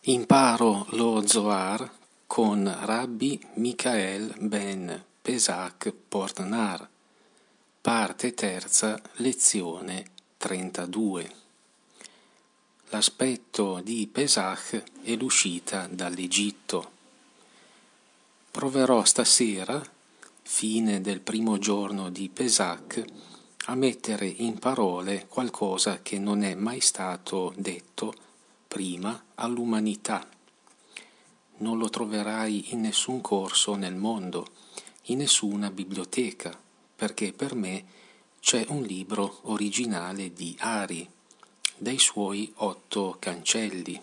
Imparo lo Zohar con Rabbi Michael ben Pesach Portnar, parte terza, lezione 32. L'aspetto di Pesach è l'uscita dall'Egitto. Proverò stasera, fine del primo giorno di Pesach, a mettere in parole qualcosa che non è mai stato detto prima all'umanità. Non lo troverai in nessun corso nel mondo, in nessuna biblioteca, perché per me c'è un libro originale di Ari, dai suoi 8 cancelli.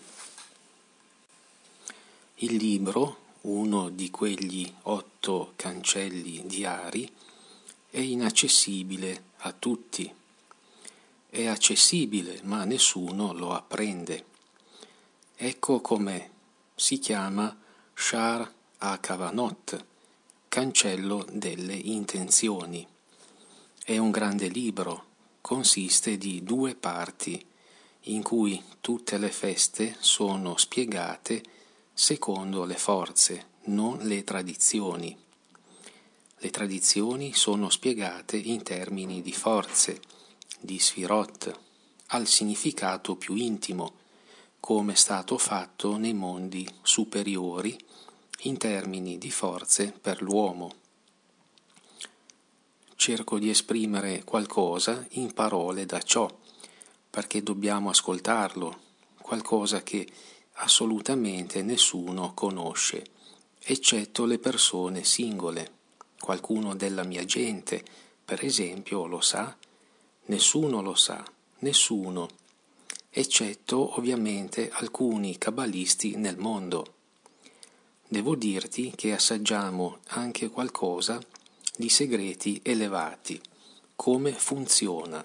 Il libro, uno di quegli 8 cancelli di Ari, è inaccessibile a tutti. È accessibile, ma nessuno lo apprende. Ecco com'è. Si chiama Shar HaKavanot, cancello delle intenzioni. È un grande libro, consiste di 2 parti, in cui tutte le feste sono spiegate secondo le forze, non le tradizioni. Le tradizioni sono spiegate in termini di forze, di sfirot, al significato più intimo, come è stato fatto nei mondi superiori in termini di forze per l'uomo. Cerco di esprimere qualcosa in parole da ciò, perché dobbiamo ascoltarlo, qualcosa che assolutamente nessuno conosce, eccetto le persone singole. Qualcuno della mia gente, per esempio, lo sa? Nessuno lo sa, nessuno, eccetto ovviamente alcuni cabalisti nel mondo. Devo dirti che assaggiamo anche qualcosa di segreti elevati, come funziona.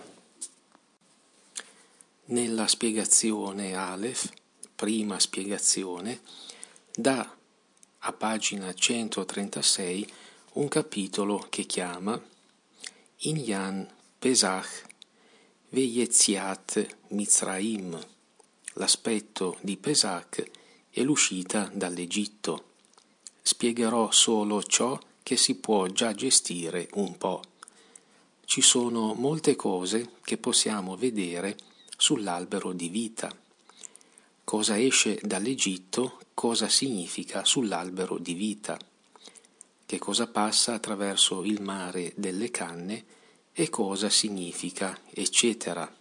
Nella spiegazione Aleph, prima spiegazione, dà a pagina 136 un capitolo che chiama Inyan Pesach Veyetziat Mitzrayim, l'aspetto di Pesach e l'uscita dall'Egitto. Spiegherò solo ciò che si può già gestire un po'. Ci sono molte cose che possiamo vedere sull'albero di vita. Cosa esce dall'Egitto, cosa significa sull'albero di vita, che cosa passa attraverso il mare delle canne e cosa significa, eccetera.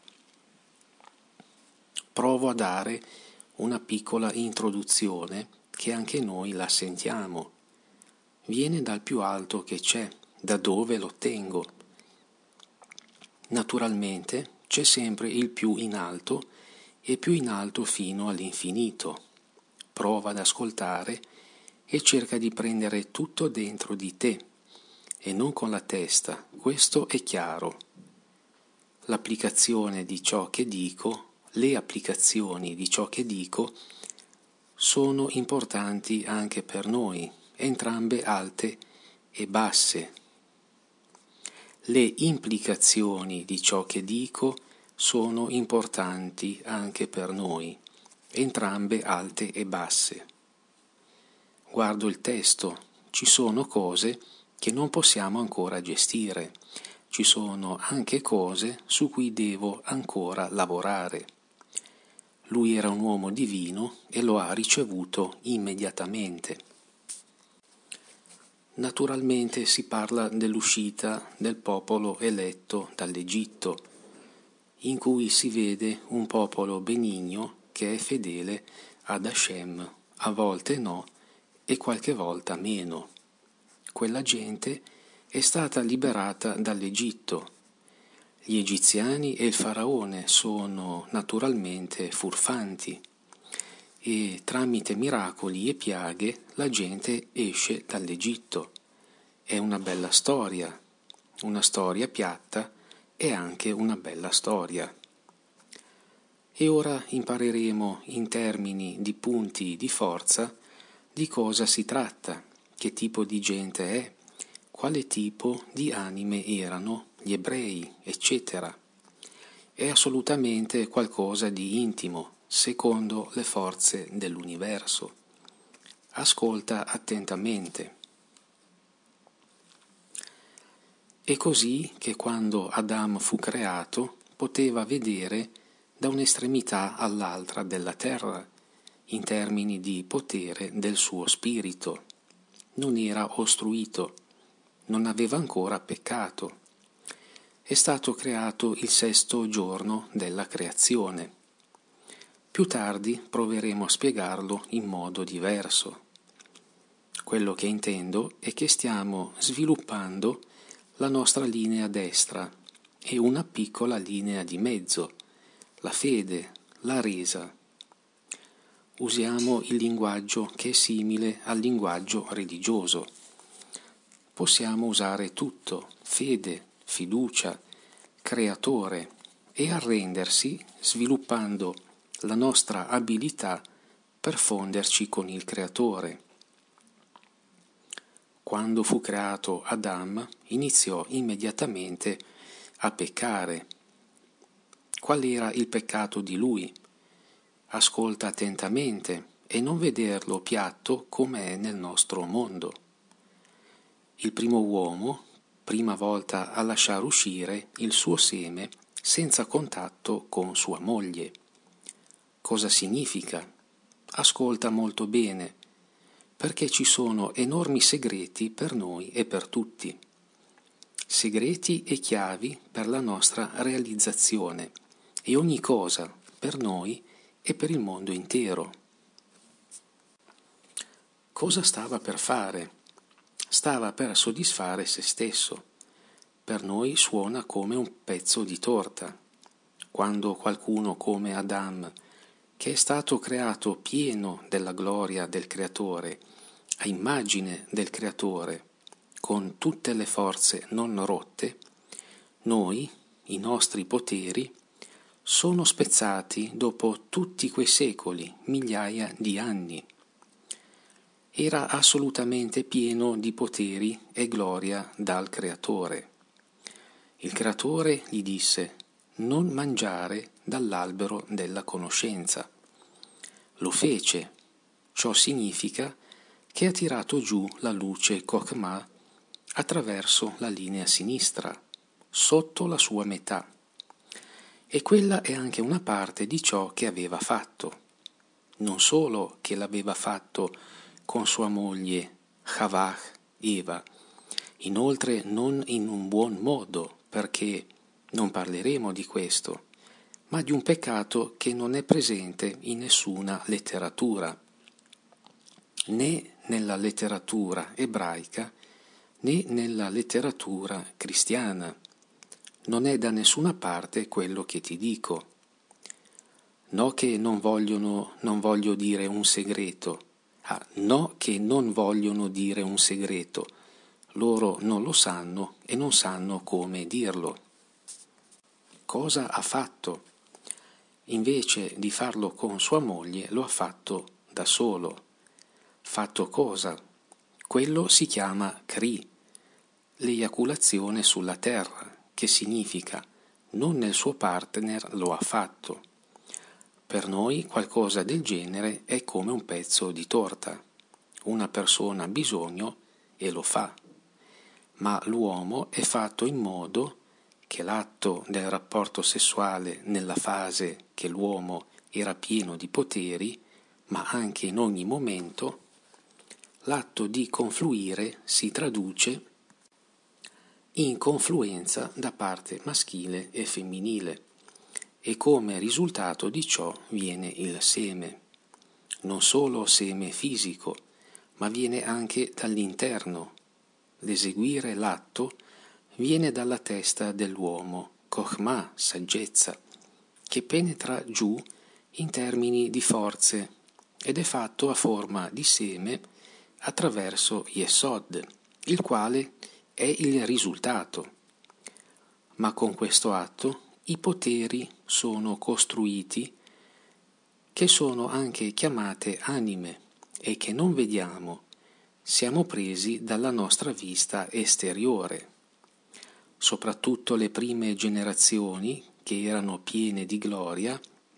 Provo a dare una piccola introduzione che anche noi la sentiamo. Viene dal più alto che c'è, da dove l'ottengo. Naturalmente c'è sempre il più in alto e più in alto fino all'infinito. Prova ad ascoltare e cerca di prendere tutto dentro di te e non con la testa, questo è chiaro. L'applicazione di ciò che dico, le applicazioni di ciò che dico sono importanti anche per noi, entrambe alte e basse. Le implicazioni di ciò che dico sono importanti anche per noi, entrambe alte e basse. Guardo il testo, ci sono cose che non possiamo ancora gestire, ci sono anche cose su cui devo ancora lavorare. Lui era un uomo divino e lo ha ricevuto immediatamente. Naturalmente si parla dell'uscita del popolo eletto dall'Egitto, in cui si vede un popolo benigno che è fedele ad Hashem, a volte no e qualche volta meno. Quella gente è stata liberata dall'Egitto. Gli egiziani e il faraone sono naturalmente furfanti e tramite miracoli e piaghe la gente esce dall'Egitto. È una storia piatta e anche una bella storia. E ora impareremo in termini di punti di forza di cosa si tratta, che tipo di gente è, quale tipo di anime erano gli ebrei, eccetera. È assolutamente qualcosa di intimo, secondo le forze dell'universo. Ascolta attentamente. È così che quando Adam fu creato poteva vedere da un'estremità all'altra della terra, in termini di potere del suo spirito. Non era ostruito, non aveva ancora peccato. È stato creato il 6° giorno della creazione. Più tardi proveremo a spiegarlo in modo diverso. Quello che intendo è che stiamo sviluppando la nostra linea destra e una piccola linea di mezzo, la fede, la resa. Usiamo il linguaggio che è simile al linguaggio religioso. Possiamo usare tutto, fede, fiducia, creatore, e arrendersi sviluppando la nostra abilità per fonderci con il creatore. Quando fu creato Adam, iniziò immediatamente a peccare. Qual era il peccato di lui? Ascolta attentamente e non vederlo piatto come è nel nostro mondo. Il primo uomo, prima volta a lasciare uscire il suo seme senza contatto con sua moglie. Cosa significa? Ascolta molto bene, perché ci sono enormi segreti per noi e per tutti. Segreti e chiavi per la nostra realizzazione e ogni cosa per noi e per il mondo intero. Cosa stava per fare? Stava per soddisfare se stesso. Per noi suona come un pezzo di torta. Quando qualcuno come Adam, che è stato creato pieno della gloria del Creatore, a immagine del Creatore, con tutte le forze non rotte, noi, i nostri poteri, sono spezzati dopo tutti quei secoli, migliaia di anni. Era assolutamente pieno di poteri e gloria dal Creatore. Il Creatore gli disse: non mangiare dall'albero della conoscenza. Lo fece. Ciò significa che ha tirato giù la luce Chokhmah attraverso la linea sinistra, sotto la sua metà. E quella è anche una parte di ciò che aveva fatto. Non solo che l'aveva fatto con sua moglie Havah, Eva, inoltre non in un buon modo, perché non parleremo di questo, ma di un peccato che non è presente in nessuna letteratura, né nella letteratura ebraica né nella letteratura cristiana. Non è da nessuna parte quello che ti dico. No che non voglio dire un segreto. No che non vogliono dire un segreto. Loro non lo sanno e non sanno come dirlo. Cosa ha fatto? Invece di farlo con sua moglie, lo ha fatto da solo. Fatto cosa? Quello si chiama Kri, l'eiaculazione sulla terra, che significa non nel suo partner lo ha fatto. Per noi qualcosa del genere è come un pezzo di torta. Una persona ha bisogno e lo fa. Ma l'uomo è fatto in modo che l'atto del rapporto sessuale nella fase che l'uomo era pieno di poteri, ma anche in ogni momento, l'atto di confluire si traduce in confluenza da parte maschile e femminile, e come risultato di ciò viene il seme. Non solo seme fisico, ma viene anche dall'interno. L'eseguire l'atto viene dalla testa dell'uomo, Chokhmah, saggezza, che penetra giù in termini di forze ed è fatto a forma di seme attraverso Yesod, il quale è il risultato. Ma con questo atto i poteri sono costruiti, che sono anche chiamate anime e che non vediamo, siamo presi dalla nostra vista esteriore. Soprattutto le prime generazioni, che erano piene di gloria,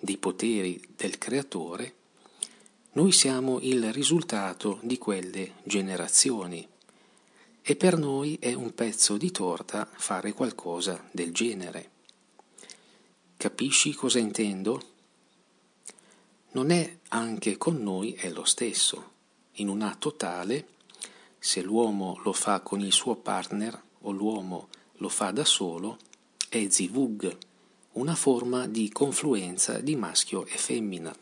dei poteri del creatore, noi siamo il risultato di quelle generazioni e per noi è un pezzo di torta fare qualcosa del genere. Capisci cosa intendo? Non è anche con noi è lo stesso. In un atto tale, se l'uomo lo fa con il suo partner o l'uomo lo fa da solo, è zivug, una forma di confluenza di maschio e femmina.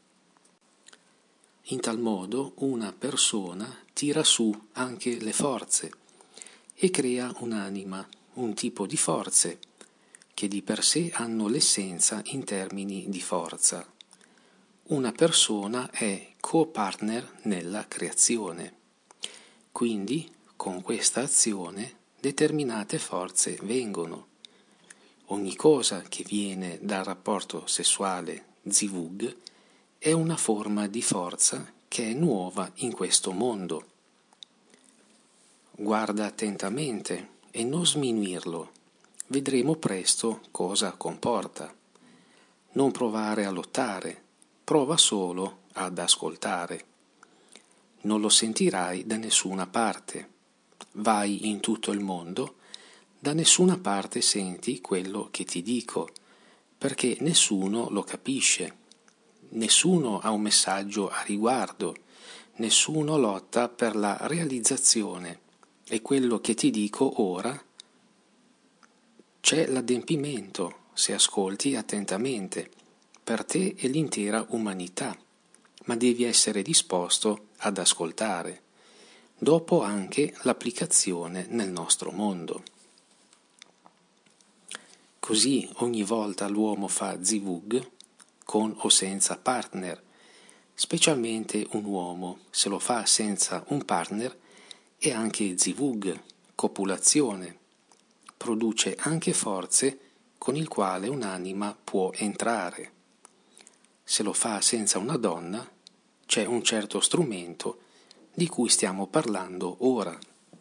In tal modo una persona tira su anche le forze e crea un'anima, un tipo di forze che di per sé hanno l'essenza in termini di forza. Una persona è co-partner nella creazione. Quindi, con questa azione, determinate forze vengono. Ogni cosa che viene dal rapporto sessuale zivug è una forma di forza che è nuova in questo mondo. Guarda attentamente e non sminuirlo. Vedremo presto cosa comporta. Non provare a lottare, prova solo ad ascoltare. Non lo sentirai da nessuna parte. Vai in tutto il mondo, da nessuna parte senti quello che ti dico, perché nessuno lo capisce. Nessuno ha un messaggio a riguardo, nessuno lotta per la realizzazione e quello che ti dico ora c'è l'adempimento, se ascolti attentamente, per te e l'intera umanità, ma devi essere disposto ad ascoltare, dopo anche l'applicazione nel nostro mondo. Così ogni volta l'uomo fa zivug, con o senza partner, specialmente un uomo, se lo fa senza un partner, è anche zivug, copulazione, produce anche forze con il quale un'anima può entrare. Se lo fa senza una donna, c'è un certo strumento di cui stiamo parlando ora.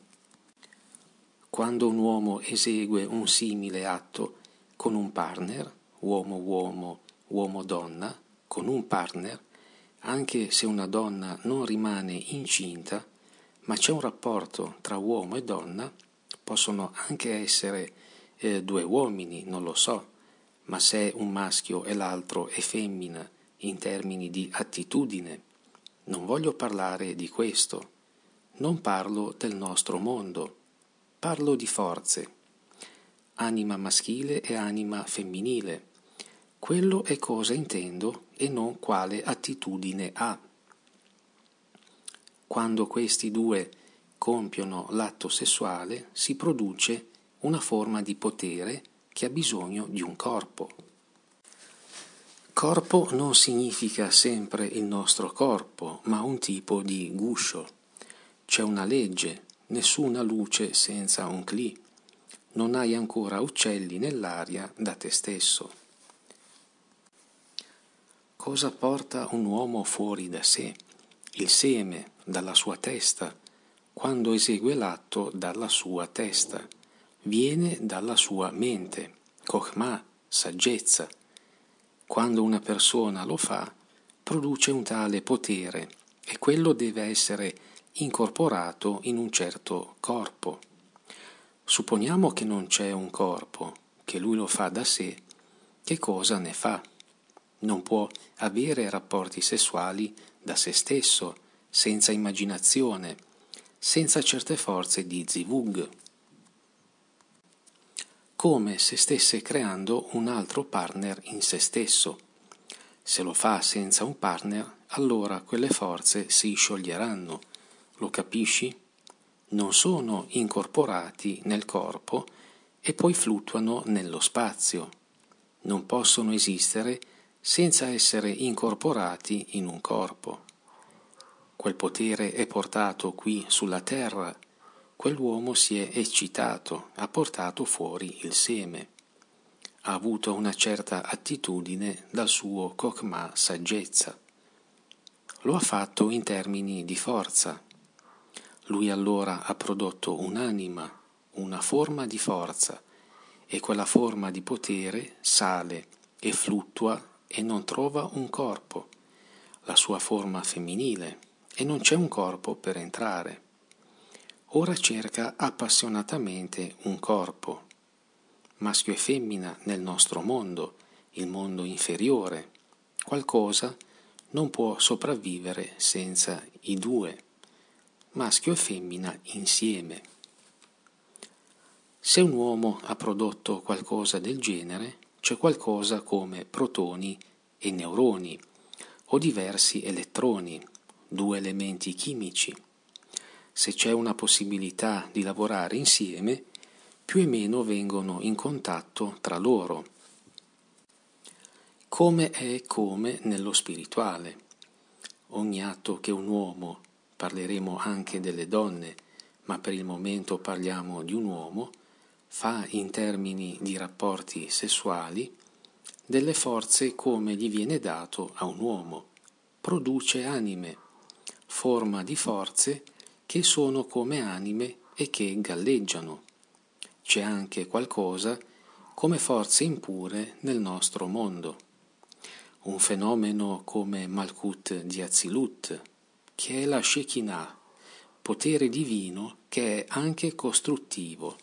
Quando un uomo esegue un simile atto con un partner, uomo-uomo, uomo-donna, con un partner, anche se una donna non rimane incinta, ma c'è un rapporto tra uomo e donna, possono anche essere due uomini, non lo so, ma se un maschio e l'altro è femmina in termini di attitudine, non voglio parlare di questo, non parlo del nostro mondo, parlo di forze, anima maschile e anima femminile. Quello è cosa intendo e non quale attitudine ha. Quando questi due compiono l'atto sessuale si produce una forma di potere che ha bisogno di un corpo. Corpo non significa sempre il nostro corpo, ma un tipo di guscio. C'è una legge, nessuna luce senza un cli. Non hai ancora uccelli nell'aria da te stesso. Cosa porta un uomo fuori da sé? Il seme dalla sua testa, quando esegue l'atto dalla sua testa, viene dalla sua mente, chokhmah, saggezza. Quando una persona lo fa, produce un tale potere e quello deve essere incorporato in un certo corpo. Supponiamo che non c'è un corpo, che lui lo fa da sé, che cosa ne fa? Non può avere rapporti sessuali da se stesso, senza immaginazione, senza certe forze di zivug, come se stesse creando un altro partner in se stesso. Se lo fa senza un partner, allora quelle forze si scioglieranno. Lo capisci? Non sono incorporati nel corpo e poi fluttuano nello spazio. Non possono esistere senza essere incorporati in un corpo. Quel potere è portato qui sulla terra, quell'uomo si è eccitato, ha portato fuori il seme, ha avuto una certa attitudine dal suo chokhmah saggezza. Lo ha fatto in termini di forza. Lui allora ha prodotto un'anima, una forma di forza, e quella forma di potere sale e fluttua e non trova un corpo, la sua forma femminile, e non c'è un corpo per entrare. Ora cerca appassionatamente un corpo, maschio e femmina nel nostro mondo, il mondo inferiore. Qualcosa non può sopravvivere senza i due, maschio e femmina insieme. Se un uomo ha prodotto qualcosa del genere, c'è qualcosa come protoni e neuroni, o diversi elettroni, due elementi chimici. Se c'è una possibilità di lavorare insieme, più o meno vengono in contatto tra loro. Come nello spirituale. Ogni atto che un uomo, parleremo anche delle donne, ma per il momento parliamo di un uomo, fa in termini di rapporti sessuali, delle forze come gli viene dato a un uomo. Produce anime, forma di forze che sono come anime e che galleggiano. C'è anche qualcosa come forze impure nel nostro mondo. Un fenomeno come Malkut di Azilut, che è la Shekinah, potere divino che è anche costruttivo.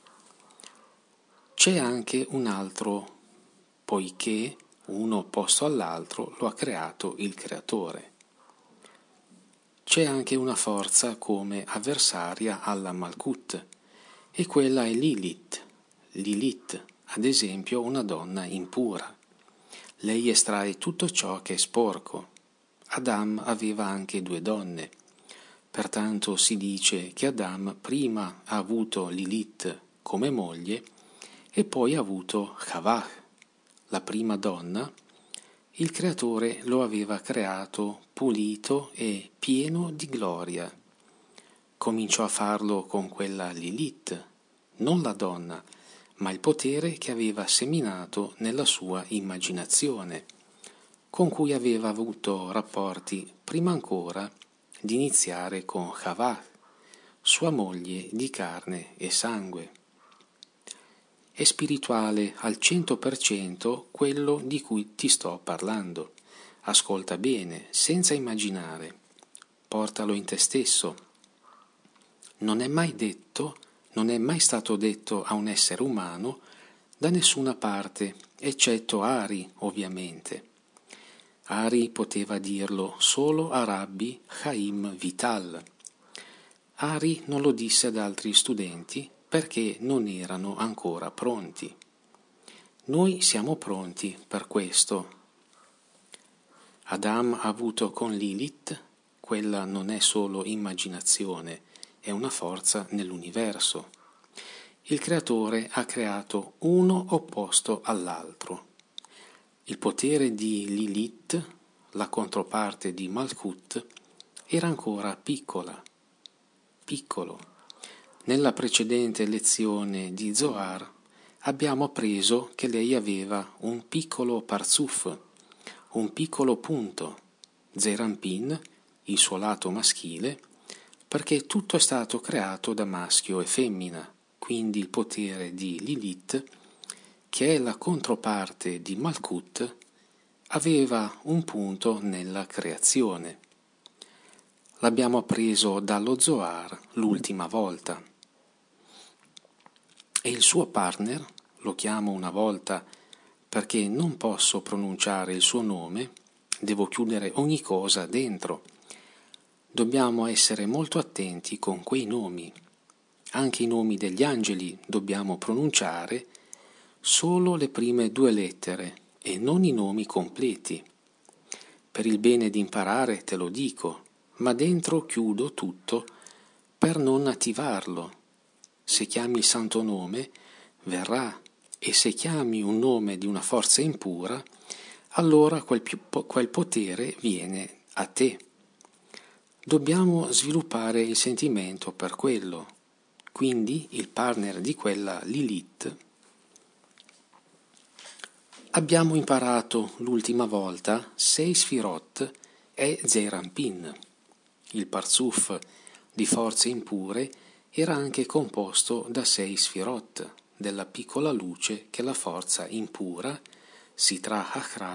C'è anche un altro, poiché uno opposto all'altro lo ha creato il Creatore. C'è anche una forza come avversaria alla Malkut, e quella è Lilith. Lilith, ad esempio, una donna impura. Lei estrae tutto ciò che è sporco. Adam aveva anche 2 donne. Pertanto si dice che Adam prima ha avuto Lilith come moglie e poi ha avuto Havah, la prima donna. Il Creatore lo aveva creato pulito e pieno di gloria. Cominciò a farlo con quella Lilith, non la donna, ma il potere che aveva seminato nella sua immaginazione, con cui aveva avuto rapporti prima ancora di iniziare con Havah, sua moglie di carne e sangue. È spirituale al 100% quello di cui ti sto parlando. Ascolta bene, senza immaginare. Portalo in te stesso. Non è mai stato detto a un essere umano da nessuna parte, eccetto Ari, ovviamente. Ari poteva dirlo solo a Rabbi Chaim Vital. Ari non lo disse ad altri studenti perché non erano ancora pronti. Noi siamo pronti per questo. Adam ha avuto con Lilith, quella non è solo immaginazione, è una forza nell'universo. Il Creatore ha creato uno opposto all'altro. Il potere di Lilith, la controparte di Malkut, era ancora piccolo. Nella precedente lezione di Zohar abbiamo appreso che lei aveva un piccolo parzuf, un piccolo punto, Zeranpin, il suo lato maschile, perché tutto è stato creato da maschio e femmina, quindi il potere di Lilith, che è la controparte di Malkut, aveva un punto nella creazione. L'abbiamo appreso dallo Zohar l'ultima volta. E il suo partner, lo chiamo una volta perché non posso pronunciare il suo nome, devo chiudere ogni cosa dentro. Dobbiamo essere molto attenti con quei nomi. Anche i nomi degli angeli dobbiamo pronunciare solo le prime 2 lettere e non i nomi completi. Per il bene di imparare te lo dico, ma dentro chiudo tutto per non attivarlo. Se chiami il santo nome, verrà, e se chiami un nome di una forza impura, allora quel potere viene a te. Dobbiamo sviluppare il sentimento per quello. Quindi il partner di quella Lilith. Abbiamo imparato l'ultima volta 6 Sfirot e Zeranpin. Il parzuf di forze impure era anche composto da 6 Sfirot, della piccola luce che la forza impura, Sitra Achra,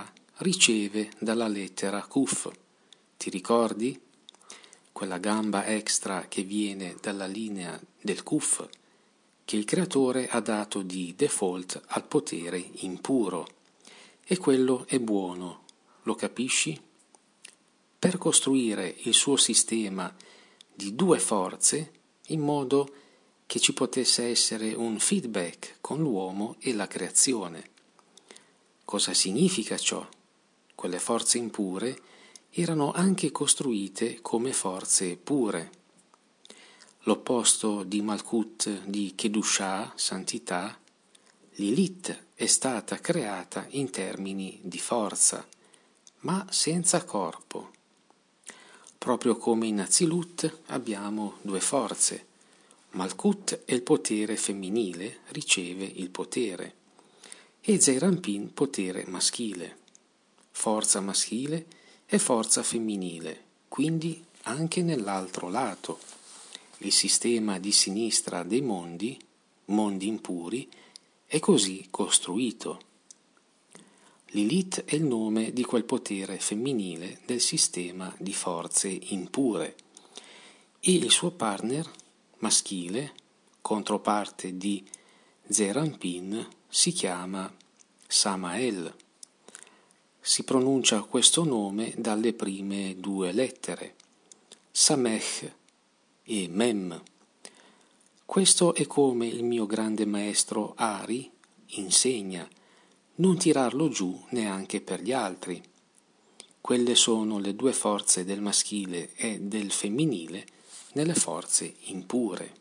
riceve dalla lettera Kuf. Ti ricordi? Quella gamba extra che viene dalla linea del Kuf, che il creatore ha dato di default al potere impuro. E quello è buono, lo capisci? Per costruire il suo sistema di due forze in modo che ci potesse essere un feedback con l'uomo e la creazione. Cosa significa ciò? Quelle forze impure erano anche costruite come forze pure. L'opposto di Malkut, di Kedushah, santità, Lilith è stata creata in termini di forza, ma senza corpo. Proprio come in Azilut abbiamo due forze. Malkut è il potere femminile, riceve il potere, e Zeir Anpin potere maschile. Forza maschile e forza femminile, quindi anche nell'altro lato. Il sistema di sinistra dei mondi impuri, è così costruito. Lilith è il nome di quel potere femminile del sistema di forze impure e il suo partner maschile, controparte di Zeir Anpin, si chiama Samael. Si pronuncia questo nome dalle prime due lettere, Samech e Mem. Questo è come il mio grande maestro Ari insegna, non tirarlo giù neanche per gli altri. Quelle sono le due forze del maschile e del femminile nelle forze impure.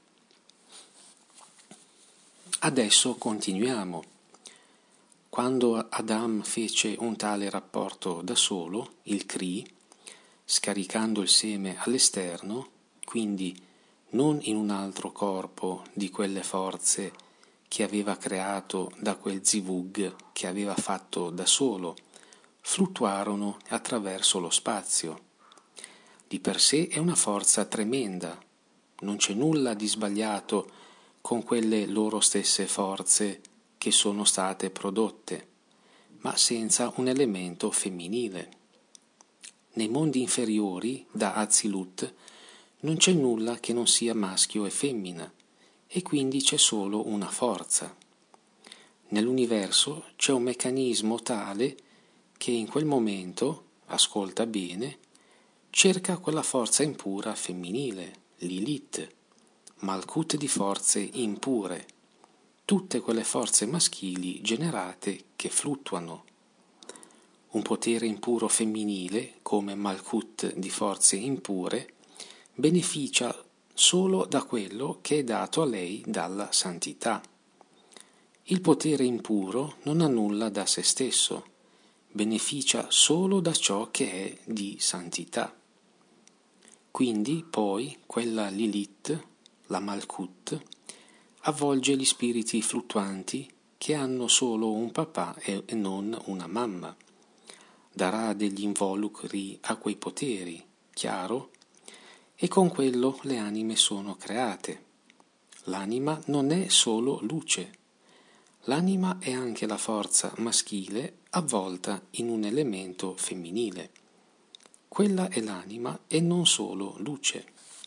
Adesso continuiamo. Quando Adam fece un tale rapporto da solo, il Kri, scaricando il seme all'esterno, quindi non in un altro corpo di quelle forze che aveva creato da quel zivug che aveva fatto da solo, fluttuarono attraverso lo spazio. Di per sé è una forza tremenda, non c'è nulla di sbagliato con quelle loro stesse forze che sono state prodotte, ma senza un elemento femminile. Nei mondi inferiori, da Azilut, non c'è nulla che non sia maschio e femmina, e quindi c'è solo una forza. Nell'universo c'è un meccanismo tale che in quel momento, ascolta bene, cerca quella forza impura femminile, Lilith, Malkut di forze impure, tutte quelle forze maschili generate che fluttuano. Un potere impuro femminile, come Malkut di forze impure, beneficia solo da quello che è dato a lei dalla santità. Il potere impuro non ha nulla da se stesso, beneficia solo da ciò che è di santità. Quindi poi quella Lilith, la Malkut, avvolge gli spiriti fluttuanti che hanno solo un papà e non una mamma. Darà degli involucri a quei poteri, chiaro? E con quello le anime sono create. L'anima non è solo luce. L'anima è anche la forza maschile avvolta in un elemento femminile. Quella è l'anima e non solo luce.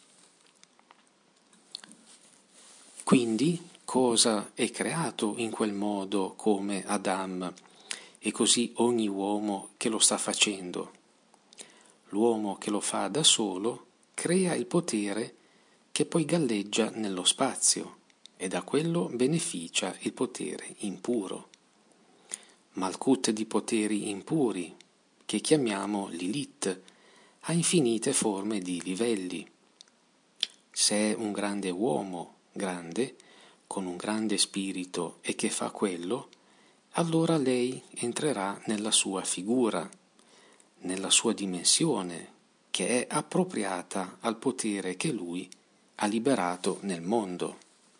Quindi, cosa è creato in quel modo come Adam e così ogni uomo che lo sta facendo? L'uomo che lo fa da solo crea il potere che poi galleggia nello spazio e da quello beneficia il potere impuro. Malkut di poteri impuri, che chiamiamo Lilith, ha infinite forme di livelli. Se è un grande uomo, grande, con un grande spirito e che fa quello, allora lei entrerà nella sua figura, nella sua dimensione, che è appropriata al potere che lui ha liberato nel mondo.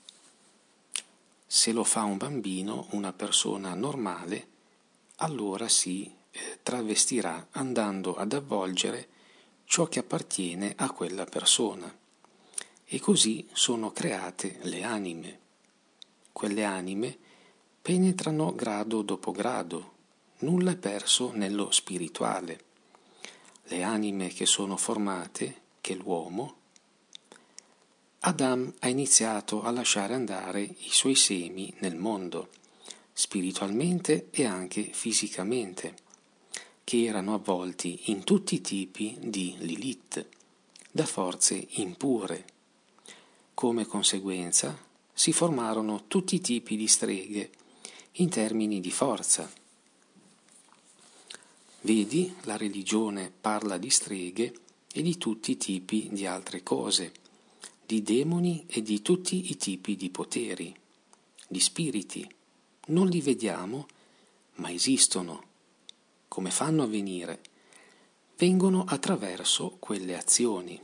Se lo fa un bambino, una persona normale, allora si travestirà andando ad avvolgere ciò che appartiene a quella persona. E così sono create le anime. Quelle anime penetrano grado dopo grado, nulla è perso nello spirituale. Le anime che sono formate, che l'uomo, Adam ha iniziato a lasciare andare i suoi semi nel mondo, spiritualmente e anche fisicamente, che erano avvolti in tutti i tipi di Lilith, da forze impure. Come conseguenza si formarono tutti i tipi di streghe in termini di forza. Vedi, la religione parla di streghe e di tutti i tipi di altre cose, di demoni e di tutti i tipi di poteri, di spiriti. Non li vediamo, ma esistono. Come fanno a venire? Vengono attraverso quelle azioni.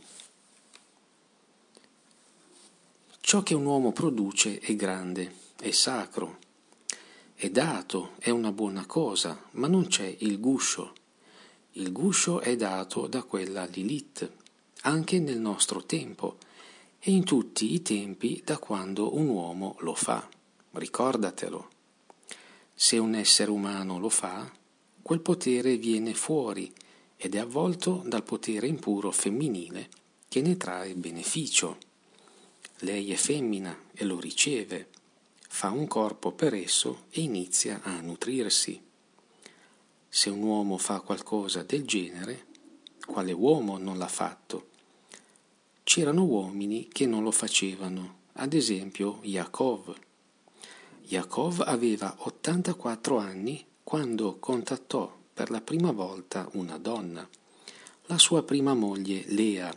Ciò che un uomo produce è grande, è sacro, è dato, è una buona cosa, ma non c'è il guscio. Il guscio è dato da quella Lilith, anche nel nostro tempo, e in tutti i tempi da quando un uomo lo fa. Ricordatelo. Se un essere umano lo fa, quel potere viene fuori ed è avvolto dal potere impuro femminile che ne trae beneficio. Lei è femmina e lo riceve, fa un corpo per esso e inizia a nutrirsi. Se un uomo fa qualcosa del genere, quale uomo non l'ha fatto? C'erano uomini che non lo facevano, ad esempio Yaakov. Yaakov aveva 84 anni quando contattò per la prima volta una donna, la sua prima moglie Lea.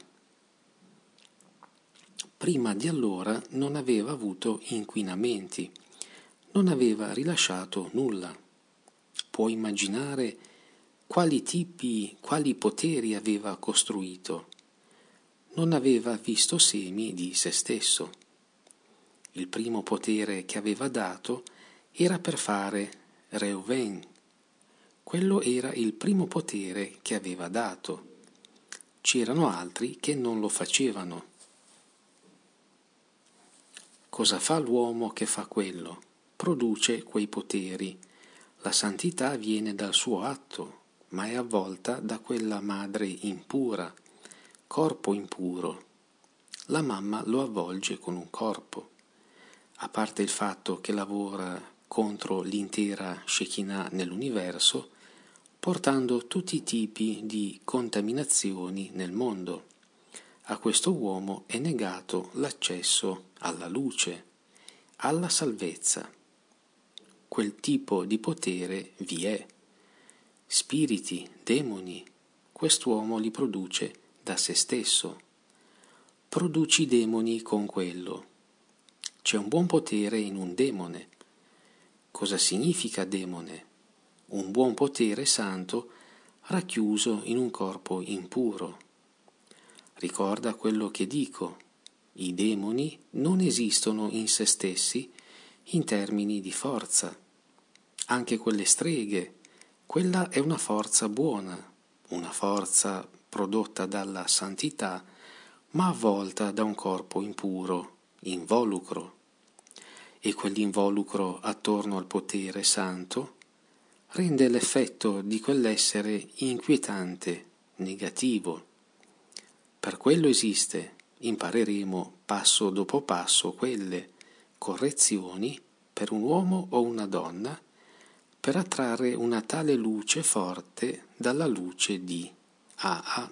Prima di allora non aveva avuto inquinamenti, non aveva rilasciato nulla. Può immaginare quali poteri aveva costruito. Non aveva visto semi di se stesso. Il primo potere che aveva dato era per fare Reuven. Quello era il primo potere che aveva dato. C'erano altri che non lo facevano. Cosa fa l'uomo che fa quello? Produce quei poteri. La santità viene dal suo atto, ma è avvolta da quella madre impura, corpo impuro. La mamma lo avvolge con un corpo. A parte il fatto che lavora contro l'intera Shekinah nell'universo, portando tutti i tipi di contaminazioni nel mondo. A questo uomo è negato l'accesso alla luce, alla salvezza. Quel tipo di potere vi è. Spiriti, demoni, quest'uomo li produce da se stesso. Produci demoni con quello. C'è un buon potere in un demone. Cosa significa demone? Un buon potere santo racchiuso in un corpo impuro. Ricorda quello che dico. I demoni non esistono in se stessi in termini di forza. Anche quelle streghe, quella è una forza buona, una forza prodotta dalla santità, ma avvolta da un corpo impuro, involucro. E quell'involucro attorno al potere santo rende l'effetto di quell'essere inquietante, negativo. Per quello esiste, impareremo passo dopo passo quelle correzioni per un uomo o una donna per attrarre una tale luce forte dalla luce di AA.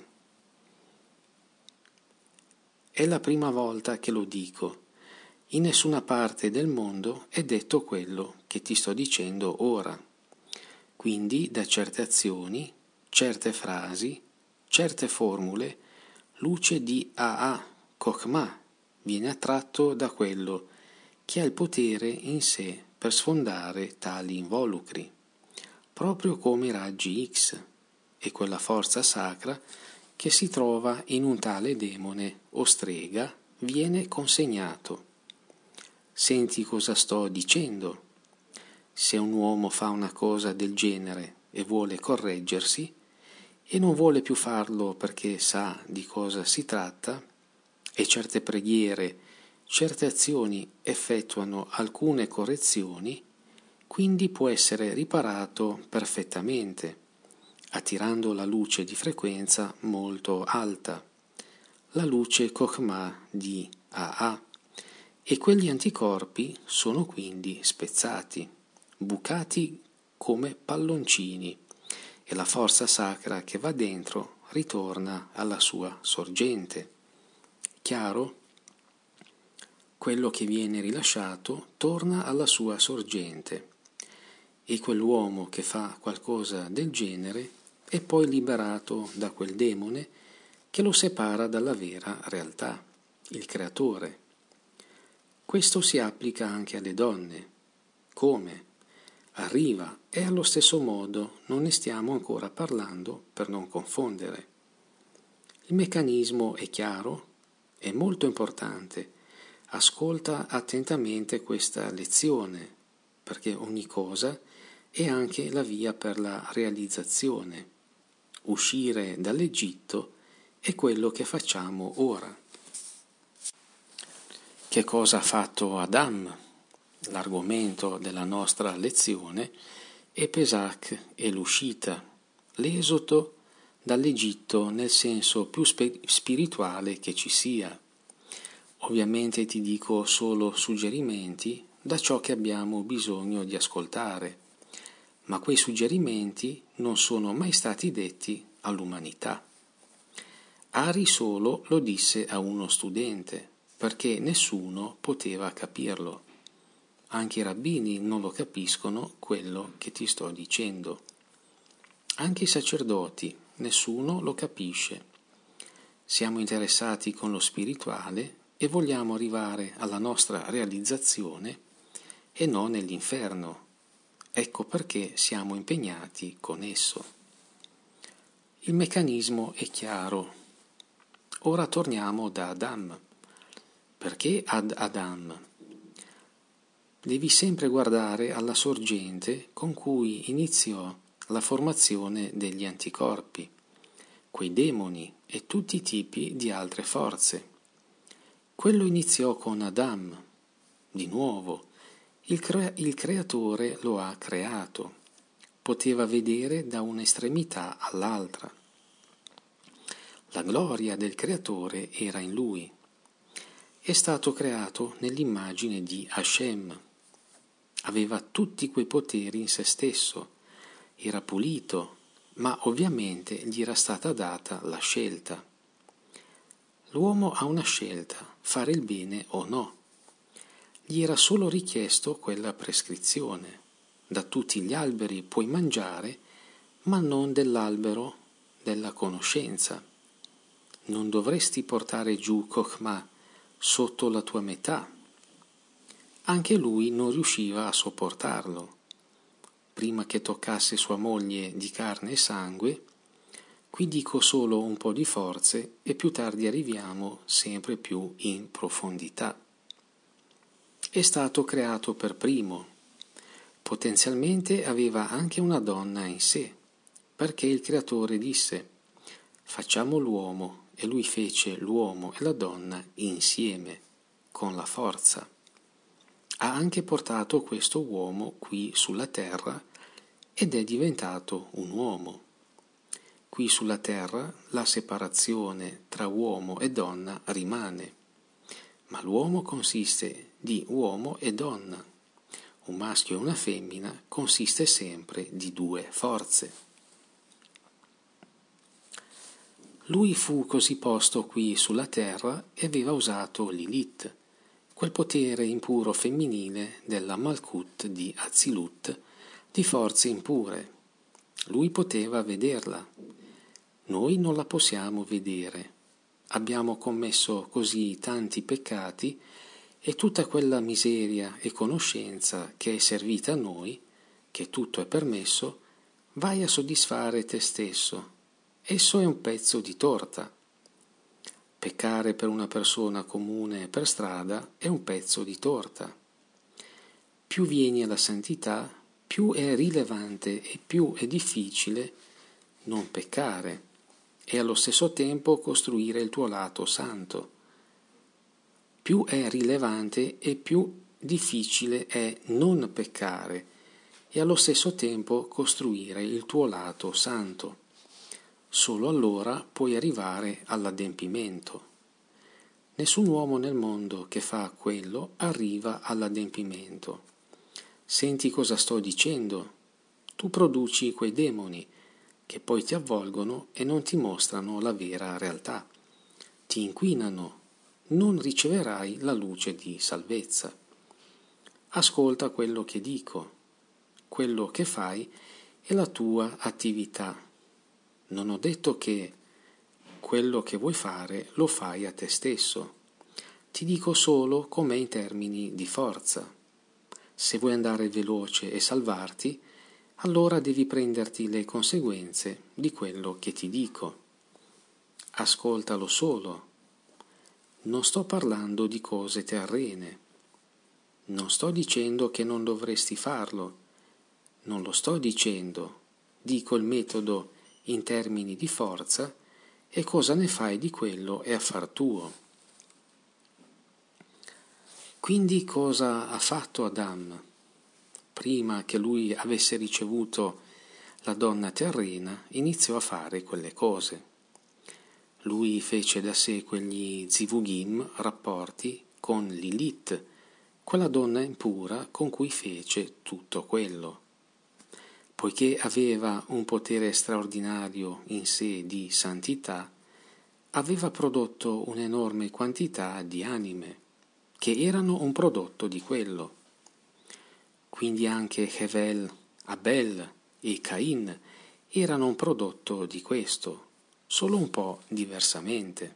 È la prima volta che lo dico. In nessuna parte del mondo è detto quello che ti sto dicendo ora. Quindi da certe azioni, certe frasi, certe formule, luce di AA, Chokhmah, viene attratto da quello che ha il potere in sé per sfondare tali involucri, proprio come i raggi X e quella forza sacra che si trova in un tale demone o strega viene consegnato. Senti cosa sto dicendo? Se un uomo fa una cosa del genere e vuole correggersi, e non vuole più farlo perché sa di cosa si tratta, e certe preghiere, certe azioni effettuano alcune correzioni, quindi può essere riparato perfettamente, attirando la luce di frequenza molto alta, la luce Chokhmah di AA, e quegli anticorpi sono quindi spezzati, bucati come palloncini, e la forza sacra che va dentro ritorna alla sua sorgente. Chiaro? Quello che viene rilasciato torna alla sua sorgente, e quell'uomo che fa qualcosa del genere è poi liberato da quel demone che lo separa dalla vera realtà, il creatore. Questo si applica anche alle donne. Come? Arriva, e allo stesso modo non ne stiamo ancora parlando per non confondere. Il meccanismo è chiaro? È molto importante. Ascolta attentamente questa lezione, perché ogni cosa è anche la via per la realizzazione. Uscire dall'Egitto è quello che facciamo ora. Che cosa ha fatto Adam? L'argomento della nostra lezione è Pesach e l'uscita, l'esodo dall'Egitto nel senso più spirituale che ci sia. Ovviamente ti dico solo suggerimenti da ciò che abbiamo bisogno di ascoltare, ma quei suggerimenti non sono mai stati detti all'umanità. Ari solo lo disse a uno studente, perché nessuno poteva capirlo. Anche i rabbini non lo capiscono quello che ti sto dicendo. Anche i sacerdoti, nessuno lo capisce. Siamo interessati con lo spirituale e vogliamo arrivare alla nostra realizzazione e non nell'inferno. Ecco perché siamo impegnati con esso. Il meccanismo è chiaro. Ora torniamo da Adam. Perché ad Adam? Devi sempre guardare alla sorgente con cui iniziò la formazione degli anticorpi, quei demoni e tutti i tipi di altre forze. Quello iniziò con Adam. Di nuovo, il creatore lo ha creato. Poteva vedere da un'estremità all'altra. La gloria del creatore era in lui. È stato creato nell'immagine di Hashem. Aveva tutti quei poteri in se stesso. Era pulito, ma ovviamente gli era stata data la scelta. L'uomo ha una scelta, fare il bene o no. Gli era solo richiesto quella prescrizione. Da tutti gli alberi puoi mangiare, ma non dell'albero della conoscenza. Non dovresti portare giù Chokhmah sotto la tua metà. Anche lui non riusciva a sopportarlo. Prima che toccasse sua moglie di carne e sangue, qui dico solo un po' di forze e più tardi arriviamo sempre più in profondità. È stato creato per primo. Potenzialmente aveva anche una donna in sé, perché il creatore disse: facciamo l'uomo, e lui fece l'uomo e la donna insieme, con la forza. Ha anche portato questo uomo qui sulla terra ed è diventato un uomo. Qui sulla terra la separazione tra uomo e donna rimane, ma l'uomo consiste di uomo e donna. Un maschio e una femmina consiste sempre di due forze. Lui fu così posto qui sulla terra e aveva usato Lilith, quel potere impuro femminile della Malkut di Azilut, di forze impure. Lui poteva vederla. Noi non la possiamo vedere. Abbiamo commesso così tanti peccati e tutta quella miseria e conoscenza che è servita a noi, che tutto è permesso, vai a soddisfare te stesso. Esso è un pezzo di torta. Peccare per una persona comune per strada è un pezzo di torta. Più vieni alla santità, più è rilevante e più è difficile non peccare e allo stesso tempo costruire il tuo lato santo. Più è rilevante e più difficile è non peccare e allo stesso tempo costruire il tuo lato santo. Solo allora puoi arrivare all'adempimento. Nessun uomo nel mondo che fa quello arriva all'adempimento. Senti cosa sto dicendo? Tu produci quei demoni che poi ti avvolgono e non ti mostrano la vera realtà. Ti inquinano, non riceverai la luce di salvezza. Ascolta quello che dico. Quello che fai è la tua attività. Non ho detto che quello che vuoi fare lo fai a te stesso. Ti dico solo com'è in termini di forza. Se vuoi andare veloce e salvarti, allora devi prenderti le conseguenze di quello che ti dico. Ascoltalo solo. Non sto parlando di cose terrene. Non sto dicendo che non dovresti farlo. Non lo sto dicendo. Dico il metodo in termini di forza e cosa ne fai di quello è affar tuo. Quindi cosa ha fatto Adam? Prima che lui avesse ricevuto la donna terrena, iniziò a fare quelle cose. Lui fece da sé quegli zivugim, rapporti, con Lilith, quella donna impura con cui fece tutto quello. Poiché aveva un potere straordinario in sé di santità, aveva prodotto un'enorme quantità di anime, che erano un prodotto di quello. Quindi anche Hevel, Abel e Cain erano un prodotto di questo, solo un po' diversamente.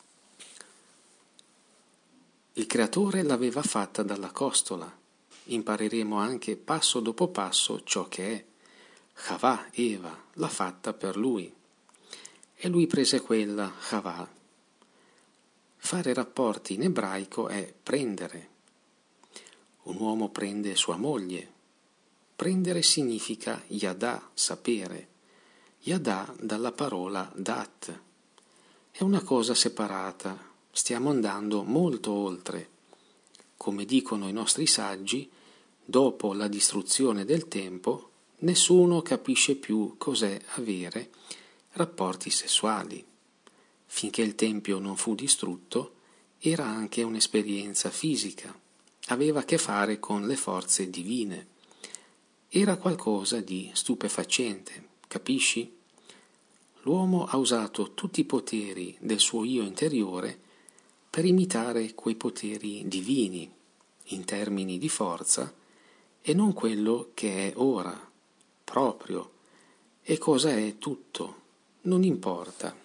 Il Creatore l'aveva fatta dalla costola. Impareremo anche passo dopo passo ciò che è. Havà, Eva, l'ha fatta per lui. E lui prese quella, Havà. Fare rapporti in ebraico è prendere. Un uomo prende sua moglie. Prendere significa yadà, sapere. Yadà dalla parola dat. È una cosa separata. Stiamo andando molto oltre. Come dicono i nostri saggi, dopo la distruzione del tempo, nessuno capisce più cos'è avere rapporti sessuali. Finché il Tempio non fu distrutto, era anche un'esperienza fisica. Aveva a che fare con le forze divine. Era qualcosa di stupefacente, capisci? L'uomo ha usato tutti i poteri del suo io interiore per imitare quei poteri divini, in termini di forza, e non quello che è ora, proprio, e cosa è tutto, non importa.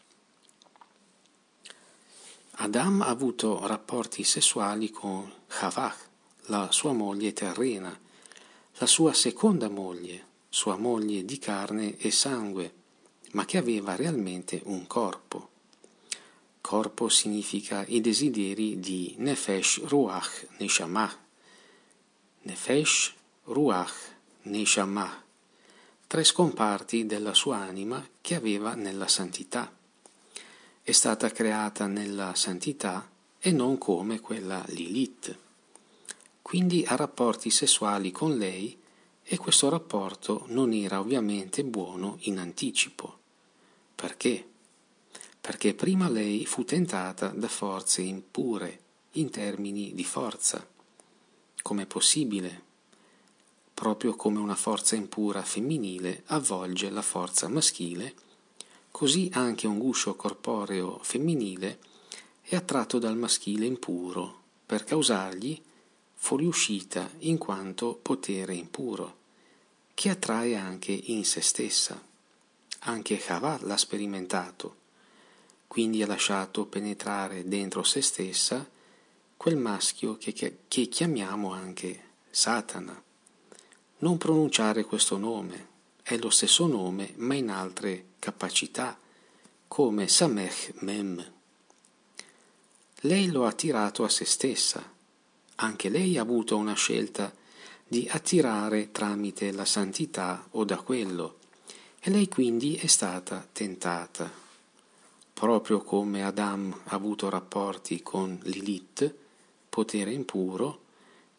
Adam ha avuto rapporti sessuali con Havah, la sua moglie terrena, la sua seconda moglie, sua moglie di carne e sangue, ma che aveva realmente un corpo. Corpo significa i desideri di Nefesh, Ruach, Neshama. Nefesh, Ruach, Neshama, 3 scomparti della sua anima che aveva nella santità. È stata creata nella santità e non come quella Lilith. Quindi ha rapporti sessuali con lei e questo rapporto non era ovviamente buono in anticipo. Perché? Perché prima lei fu tentata da forze impure in termini di forza. Com'è possibile? Proprio come una forza impura femminile avvolge la forza maschile, così anche un guscio corporeo femminile è attratto dal maschile impuro per causargli fuoriuscita in quanto potere impuro, che attrae anche in se stessa. Anche Havà l'ha sperimentato, quindi ha lasciato penetrare dentro se stessa quel maschio che chiamiamo anche Satana. Non pronunciare questo nome, è lo stesso nome ma in altre capacità, come Samech Mem. Lei lo ha attirato a se stessa, anche lei ha avuto una scelta di attirare tramite la santità o da quello, e lei quindi è stata tentata. Proprio come Adam ha avuto rapporti con Lilith, potere impuro,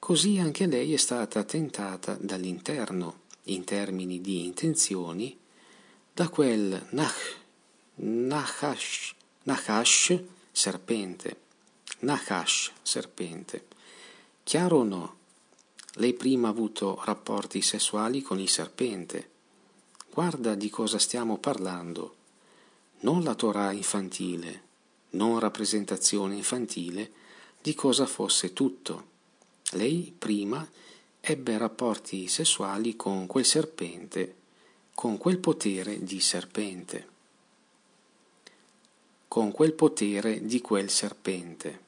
così anche lei è stata tentata dall'interno, in termini di intenzioni, da quel Nahash, serpente. Nahash, serpente. Chiaro o no? Lei prima ha avuto rapporti sessuali con il serpente. Guarda di cosa stiamo parlando. Non la Torah infantile, non rappresentazione infantile di cosa fosse tutto. Lei prima ebbe rapporti sessuali con quel serpente, con quel potere di serpente, con quel potere di quel serpente.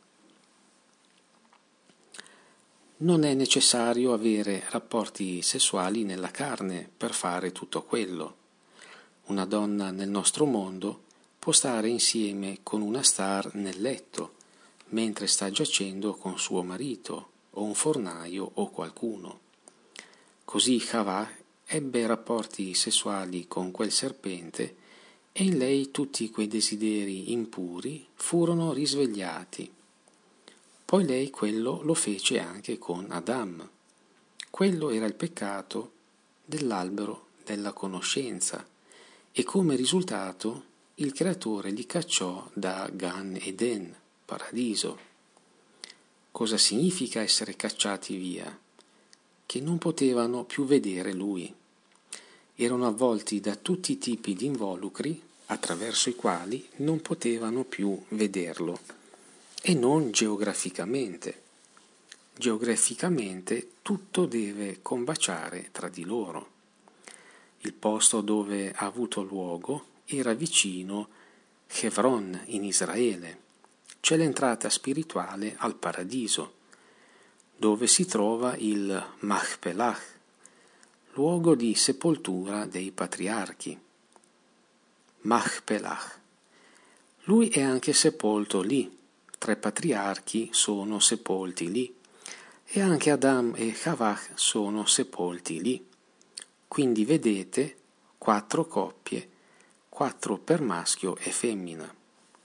Non è necessario avere rapporti sessuali nella carne per fare tutto quello. Una donna nel nostro mondo può stare insieme con una star nel letto, mentre sta giacendo con suo marito, o un fornaio o qualcuno. Così Havah ebbe rapporti sessuali con quel serpente e in lei tutti quei desideri impuri furono risvegliati. Poi lei quello lo fece anche con Adam. Quello era il peccato dell'albero della conoscenza e come risultato il creatore li cacciò da Gan Eden, paradiso. Cosa significa essere cacciati via? Che non potevano più vedere lui. Erano avvolti da tutti i tipi di involucri attraverso i quali non potevano più vederlo. E non geograficamente. Geograficamente tutto deve combaciare tra di loro. Il posto dove ha avuto luogo era vicino Hebron in Israele. C'è l'entrata spirituale al paradiso, dove si trova il Machpelah, luogo di sepoltura dei patriarchi. Machpelah. Lui è anche sepolto lì. 3 patriarchi sono sepolti lì e anche Adam e Havah sono sepolti lì. Quindi vedete 4 coppie, 4 per maschio e femmina.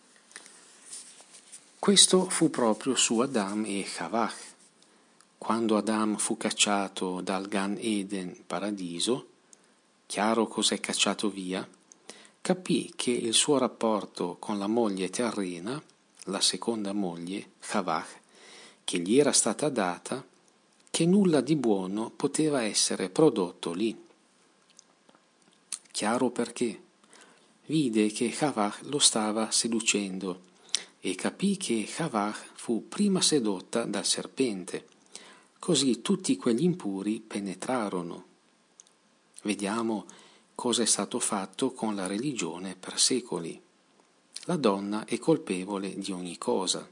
Questo fu proprio su Adam e Havah. Quando Adam fu cacciato dal Gan Eden paradiso, chiaro cos'è cacciato via, capì che il suo rapporto con la moglie terrena, la seconda moglie, Havah, che gli era stata data, che nulla di buono poteva essere prodotto lì. Chiaro perché? Vide che Havah lo stava seducendo e capì che Havah fu prima sedotta dal serpente. Così tutti quegli impuri penetrarono. Vediamo cosa è stato fatto con la religione per secoli. La donna è colpevole di ogni cosa.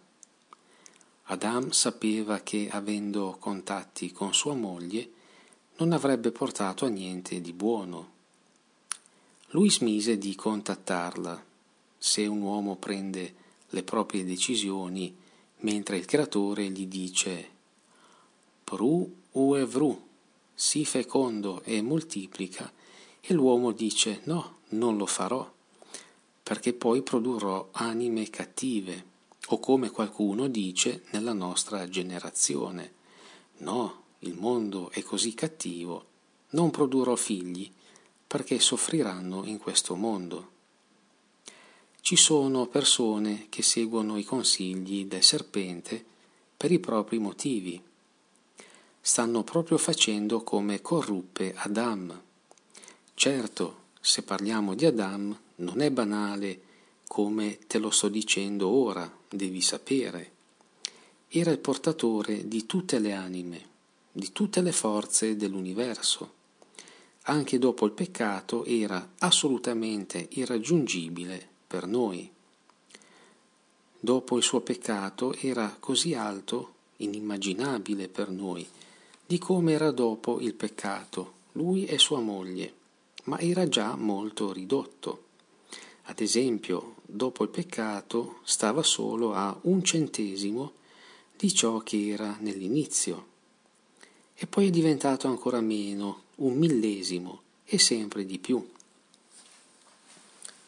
Adam sapeva che avendo contatti con sua moglie non avrebbe portato a niente di buono. Lui smise di contattarla. Se un uomo prende le proprie decisioni mentre il creatore gli dice Pru uevru, sii fecondo e moltiplica, e l'uomo dice no, non lo farò, perché poi produrrò anime cattive, o come qualcuno dice nella nostra generazione, no, il mondo è così cattivo, non produrrò figli, perché soffriranno in questo mondo. Ci sono persone che seguono i consigli del serpente per i propri motivi. Stanno proprio facendo come corruppe Adam. Certo, se parliamo di Adam, non è banale come te lo sto dicendo ora, devi sapere. Era il portatore di tutte le anime, di tutte le forze dell'universo. Anche dopo il peccato era assolutamente irraggiungibile per noi. Dopo il suo peccato era così alto, inimmaginabile per noi, di come era dopo il peccato, lui e sua moglie, ma era già molto ridotto. Ad esempio, dopo il peccato stava solo a 1/100 di ciò che era nell'inizio, e poi è diventato ancora meno, 1/1000 e sempre di più.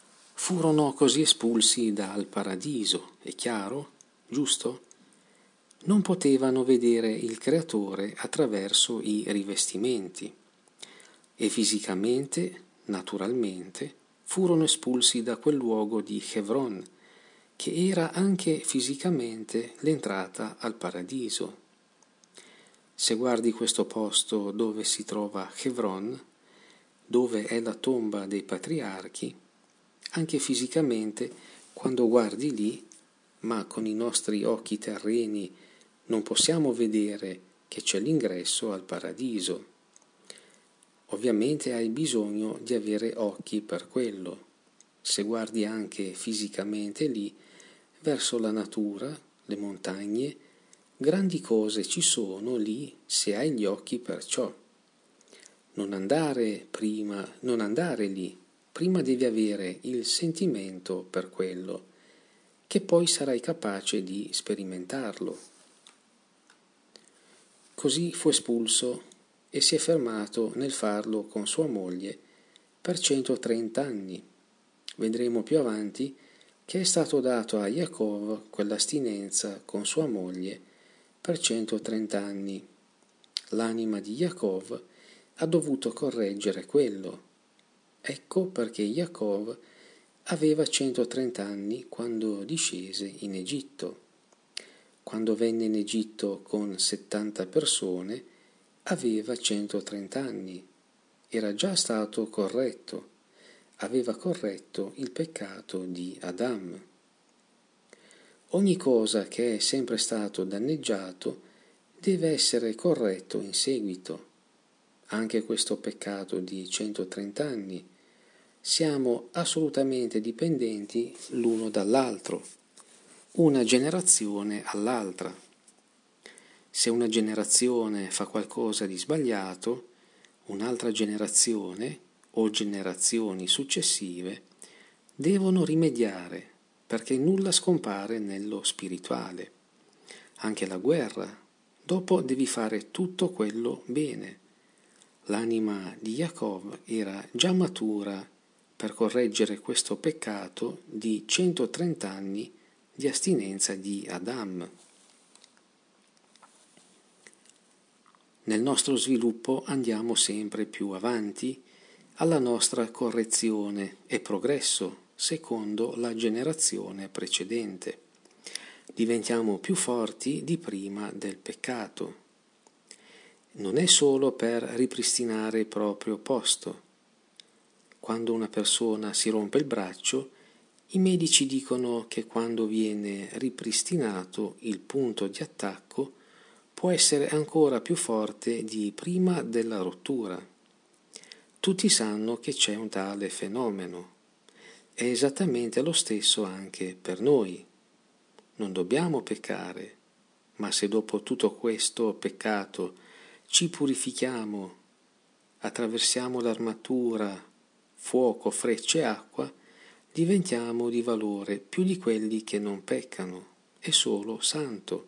Furono così espulsi dal paradiso, è chiaro? Giusto? non potevano vedere il Creatore attraverso i rivestimenti e fisicamente, naturalmente, furono espulsi da quel luogo di Hebron, che era anche fisicamente l'entrata al paradiso. Se guardi questo posto dove si trova Hebron, dove è la tomba dei patriarchi, anche fisicamente, quando guardi lì, ma con i nostri occhi terreni non possiamo vedere che c'è l'ingresso al paradiso. Ovviamente hai bisogno di avere occhi per quello. Se guardi anche fisicamente lì, verso la natura, le montagne, grandi cose ci sono lì se hai gli occhi per ciò. Non andare lì, prima devi avere il sentimento per quello, che poi sarai capace di sperimentarlo. Così fu espulso e si è fermato nel farlo con sua moglie per 130 anni. Vedremo più avanti che è stato dato a Giacobbe quell'astinenza con sua moglie per 130 anni. L'anima di Giacobbe ha dovuto correggere quello. Ecco perché Giacobbe aveva 130 anni quando discese in Egitto. Quando venne in Egitto con 70 persone, aveva 130 anni. Era già stato corretto. Aveva corretto il peccato di Adam. Ogni cosa che è sempre stato danneggiato deve essere corretto in seguito. Anche questo peccato di 130 anni. Siamo assolutamente dipendenti l'uno dall'altro, una generazione all'altra. Se una generazione fa qualcosa di sbagliato, un'altra generazione o generazioni successive devono rimediare, perché nulla scompare nello spirituale. Anche la guerra, dopo devi fare tutto quello bene. L'anima di Giacobbe era già matura per correggere questo peccato di 130 anni di astinenza di Adam. Nel nostro sviluppo andiamo sempre più avanti alla nostra correzione e progresso secondo la generazione precedente. Diventiamo più forti di prima del peccato. Non è solo per ripristinare il proprio posto. Quando una persona si rompe il braccio, i medici dicono che quando viene ripristinato il punto di attacco può essere ancora più forte di prima della rottura. Tutti sanno che c'è un tale fenomeno. È esattamente lo stesso anche per noi. Non dobbiamo peccare, ma se dopo tutto questo peccato ci purifichiamo, attraversiamo l'armatura, fuoco, frecce e acqua, diventiamo di valore più di quelli che non peccano, è solo santo.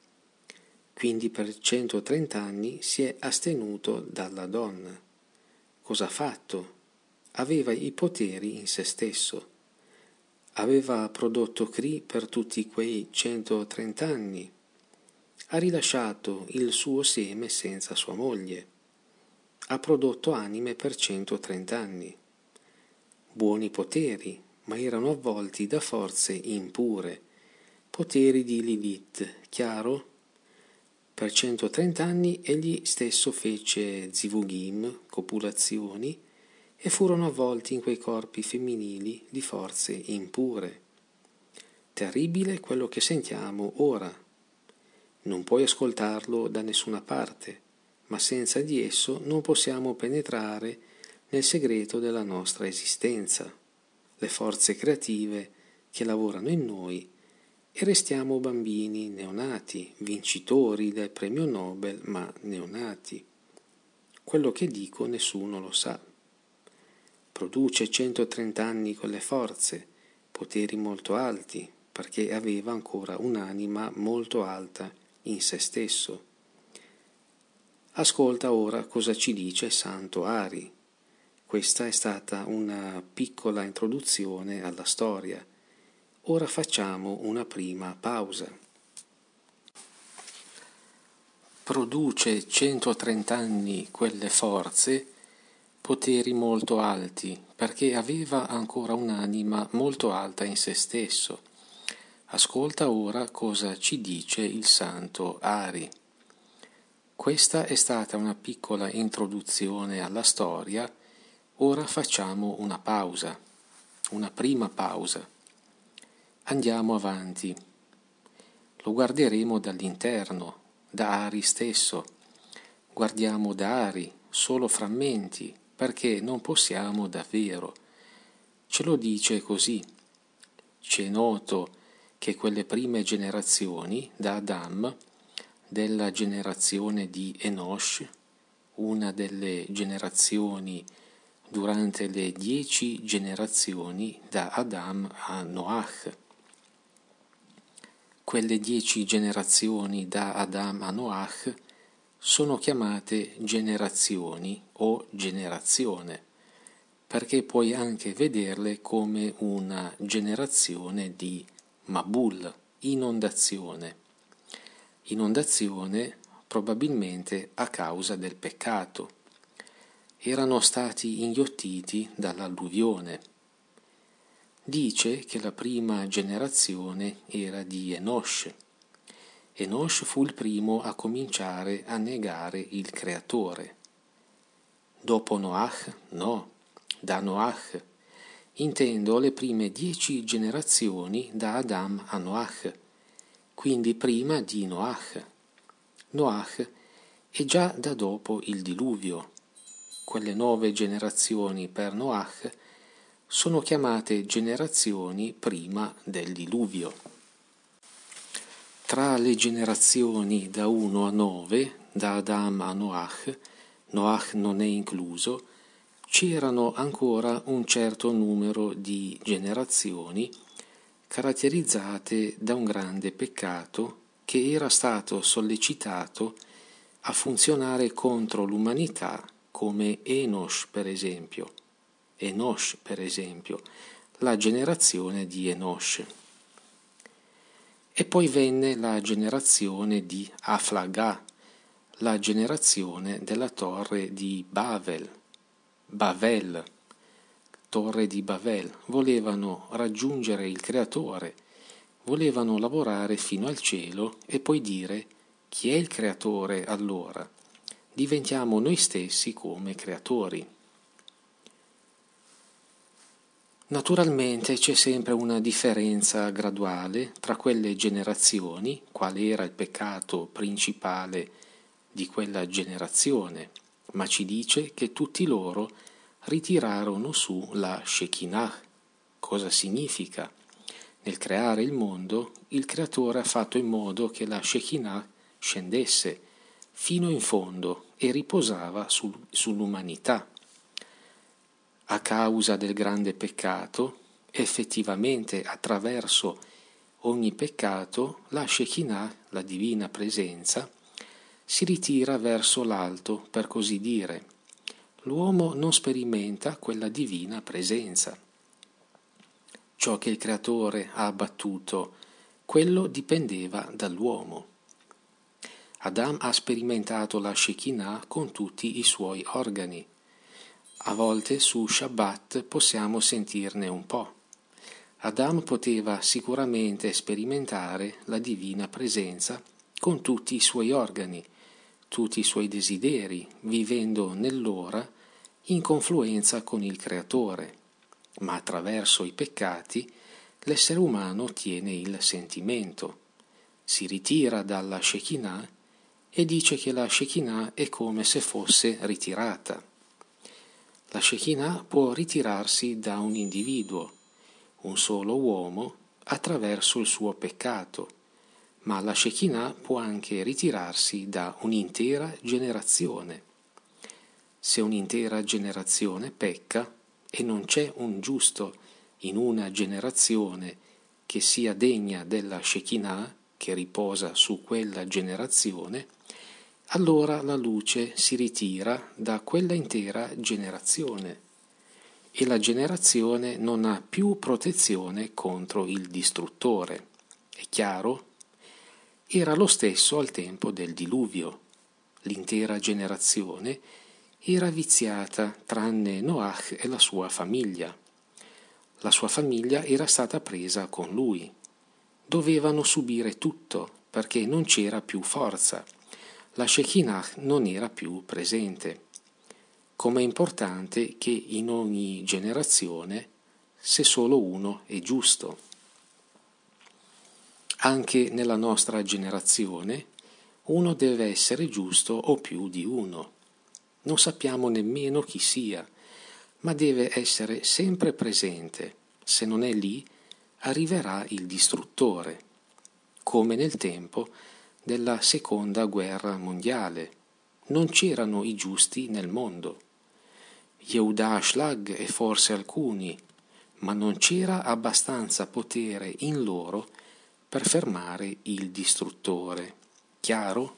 Quindi per 130 anni si è astenuto dalla donna. Cosa ha fatto? Aveva i poteri in se stesso. Aveva prodotto cri per tutti quei 130 anni. Ha rilasciato il suo seme senza sua moglie. Ha prodotto anime per 130 anni. Buoni poteri, ma erano avvolti da forze impure, poteri di Lilith, chiaro? Per 130 anni egli stesso fece zivugim, copulazioni, e furono avvolti in quei corpi femminili di forze impure. Terribile quello che sentiamo ora. Non puoi ascoltarlo da nessuna parte, ma senza di esso non possiamo penetrare nel segreto della nostra esistenza, le forze creative che lavorano in noi, e restiamo bambini neonati, vincitori del premio Nobel, ma neonati. Quello che dico nessuno lo sa. Produce 130 anni con le forze, poteri molto alti, perché aveva ancora un'anima molto alta in se stesso. Ascolta ora cosa ci dice Santo Ari. Questa è stata una piccola introduzione alla storia. Ora facciamo una prima pausa. produce 130 anni quelle forze, poteri molto alti, perché aveva ancora un'anima molto alta in se stesso. Ascolta ora cosa ci dice il santo Ari. Questa è stata una piccola introduzione alla storia, ora facciamo una pausa, una prima pausa. Andiamo avanti. Lo guarderemo dall'interno, da Ari stesso. Guardiamo da Ari solo frammenti, perché non possiamo davvero. Ce lo dice così. Ci è noto che quelle prime generazioni, da Adam, della generazione di Enosh, una delle generazioni durante le 10 generazioni da Adam a Noach. Quelle 10 generazioni da Adam a Noach sono chiamate generazioni o generazione, perché puoi anche vederle come una generazione di Mabul, inondazione. Inondazione probabilmente a causa del peccato. Erano stati inghiottiti dall'alluvione. Dice che la prima generazione era di Enosh. Enosh fu il primo a cominciare a negare il Creatore. Dopo Noach? No, da Noach. Intendo le prime 10 generazioni da Adam a Noach, quindi prima di Noach. Noach è già da dopo il diluvio. Quelle 9 generazioni per Noach sono chiamate generazioni prima del diluvio. Tra le generazioni da 1 a 9, da Adam a Noach, Noach non è incluso, c'erano ancora un certo numero di generazioni caratterizzate da un grande peccato che era stato sollecitato a funzionare contro l'umanità, come Enosh per esempio, la generazione di Enosh. E poi venne la generazione di Aflagà, la generazione della torre di Bavel, torre di Bavel. Volevano raggiungere il Creatore, volevano lavorare fino al cielo e poi dire: chi è il Creatore allora? Diventiamo noi stessi come creatori. Naturalmente c'è sempre una differenza graduale tra quelle generazioni, quale era il peccato principale di quella generazione, ma ci dice che tutti loro ritirarono su la Shekinah. Cosa significa? Nel creare il mondo, il Creatore ha fatto in modo che la Shekinah scendesse fino in fondo e riposava sull'umanità. A causa del grande peccato, effettivamente attraverso ogni peccato, la Shekinah, la divina presenza, si ritira verso l'alto, per così dire. L'uomo non sperimenta quella divina presenza. Ciò che il Creatore ha abbattuto, quello dipendeva dall'uomo. Adam ha sperimentato la Shekinah con tutti i suoi organi. A volte su Shabbat possiamo sentirne un po'. Adam poteva sicuramente sperimentare la divina presenza con tutti i suoi organi, tutti i suoi desideri, vivendo nell'ora in confluenza con il Creatore. Ma attraverso i peccati l'essere umano ottiene il sentimento, si ritira dalla Shekinah e dice che la Shekinah è come se fosse ritirata. La Shekinah può ritirarsi da un individuo, un solo uomo, attraverso il suo peccato, ma la Shekinah può anche ritirarsi da un'intera generazione. Se un'intera generazione pecca e non c'è un giusto in una generazione che sia degna della Shekinah, che riposa su quella generazione, allora la luce si ritira da quella intera generazione e la generazione non ha più protezione contro il distruttore. È chiaro? Era lo stesso al tempo del diluvio. l'intera generazione, era viziata tranne Noach e la sua famiglia. La sua famiglia era stata presa con lui. Dovevano subire tutto perché non c'era più forza. La Shekinah non era più presente. Com'è importante che in ogni generazione, se solo uno è giusto. Anche nella nostra generazione, uno deve essere giusto o più di uno. Non sappiamo nemmeno chi sia, ma deve essere sempre presente. Se non è lì, arriverà il distruttore, come nel tempo della Seconda Guerra Mondiale. Non c'erano i giusti nel mondo. Yehuda Ashlag e forse alcuni, ma non c'era abbastanza potere in loro per fermare il distruttore. Chiaro?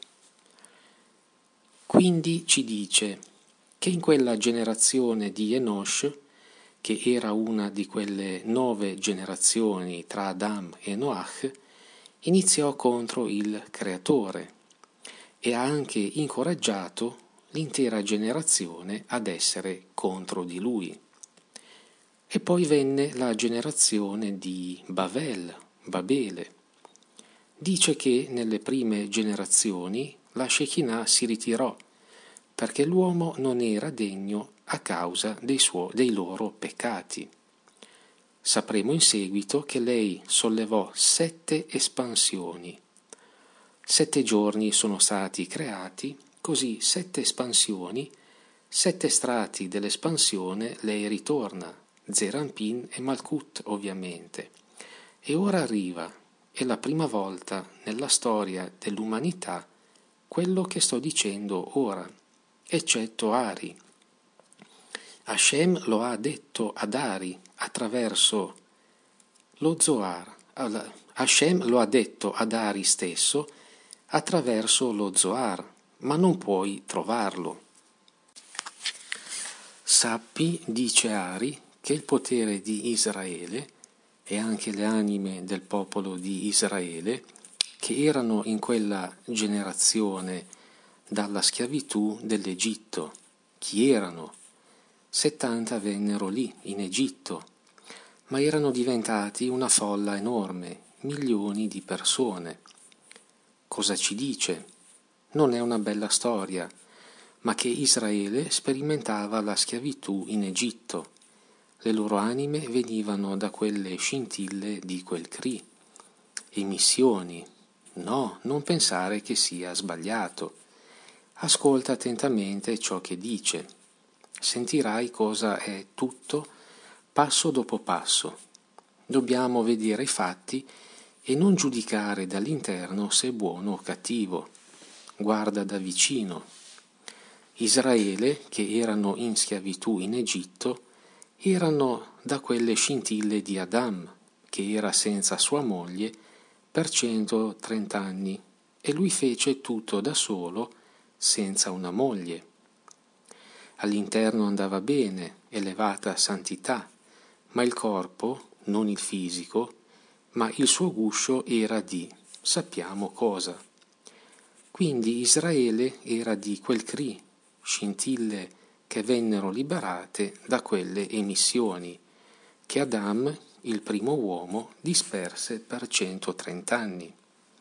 Quindi ci dice che in quella generazione di Enosh, che era una di quelle 9 generazioni tra Adam e Noach, iniziò contro il Creatore e ha anche incoraggiato l'intera generazione ad essere contro di lui. E poi venne la generazione di Babele. Dice che nelle prime generazioni la Shekinah si ritirò perché l'uomo non era degno a causa dei loro peccati. Sapremo in seguito che lei sollevò 7 espansioni. 7 giorni sono stati creati, così 7 espansioni, 7 strati dell'espansione lei ritorna, Zerampin e Malkut ovviamente. E ora arriva, è la prima volta nella storia dell'umanità, quello che sto dicendo ora, eccetto Ari. Hashem lo ha detto ad Ari attraverso lo Zohar. Hashem lo ha detto ad Ari stesso attraverso lo Zohar, ma non puoi trovarlo. Sappi, dice Ari, che il potere di Israele e anche le anime del popolo di Israele, che erano in quella generazione dalla schiavitù dell'Egitto, chi erano? 70 vennero lì, in Egitto, ma erano diventati una folla enorme, milioni di persone. Cosa ci dice? Non è una bella storia, ma che Israele sperimentava la schiavitù in Egitto. Le loro anime venivano da quelle scintille di quel Cri. Emissioni. No, non pensare che sia sbagliato. Ascolta attentamente ciò che dice. Sentirai cosa è tutto, passo dopo passo. Dobbiamo vedere i fatti e non giudicare dall'interno se è buono o cattivo. Guarda da vicino. Israele, che erano in schiavitù in Egitto, erano da quelle scintille di Adam, che era senza sua moglie per 130 anni, e lui fece tutto da solo, senza una moglie. All'interno andava bene, elevata santità, ma il corpo, non il fisico, ma il suo guscio era di sappiamo cosa. Quindi Israele era di quel Cri, scintille che vennero liberate da quelle emissioni che Adam, il primo uomo, disperse per 130 anni.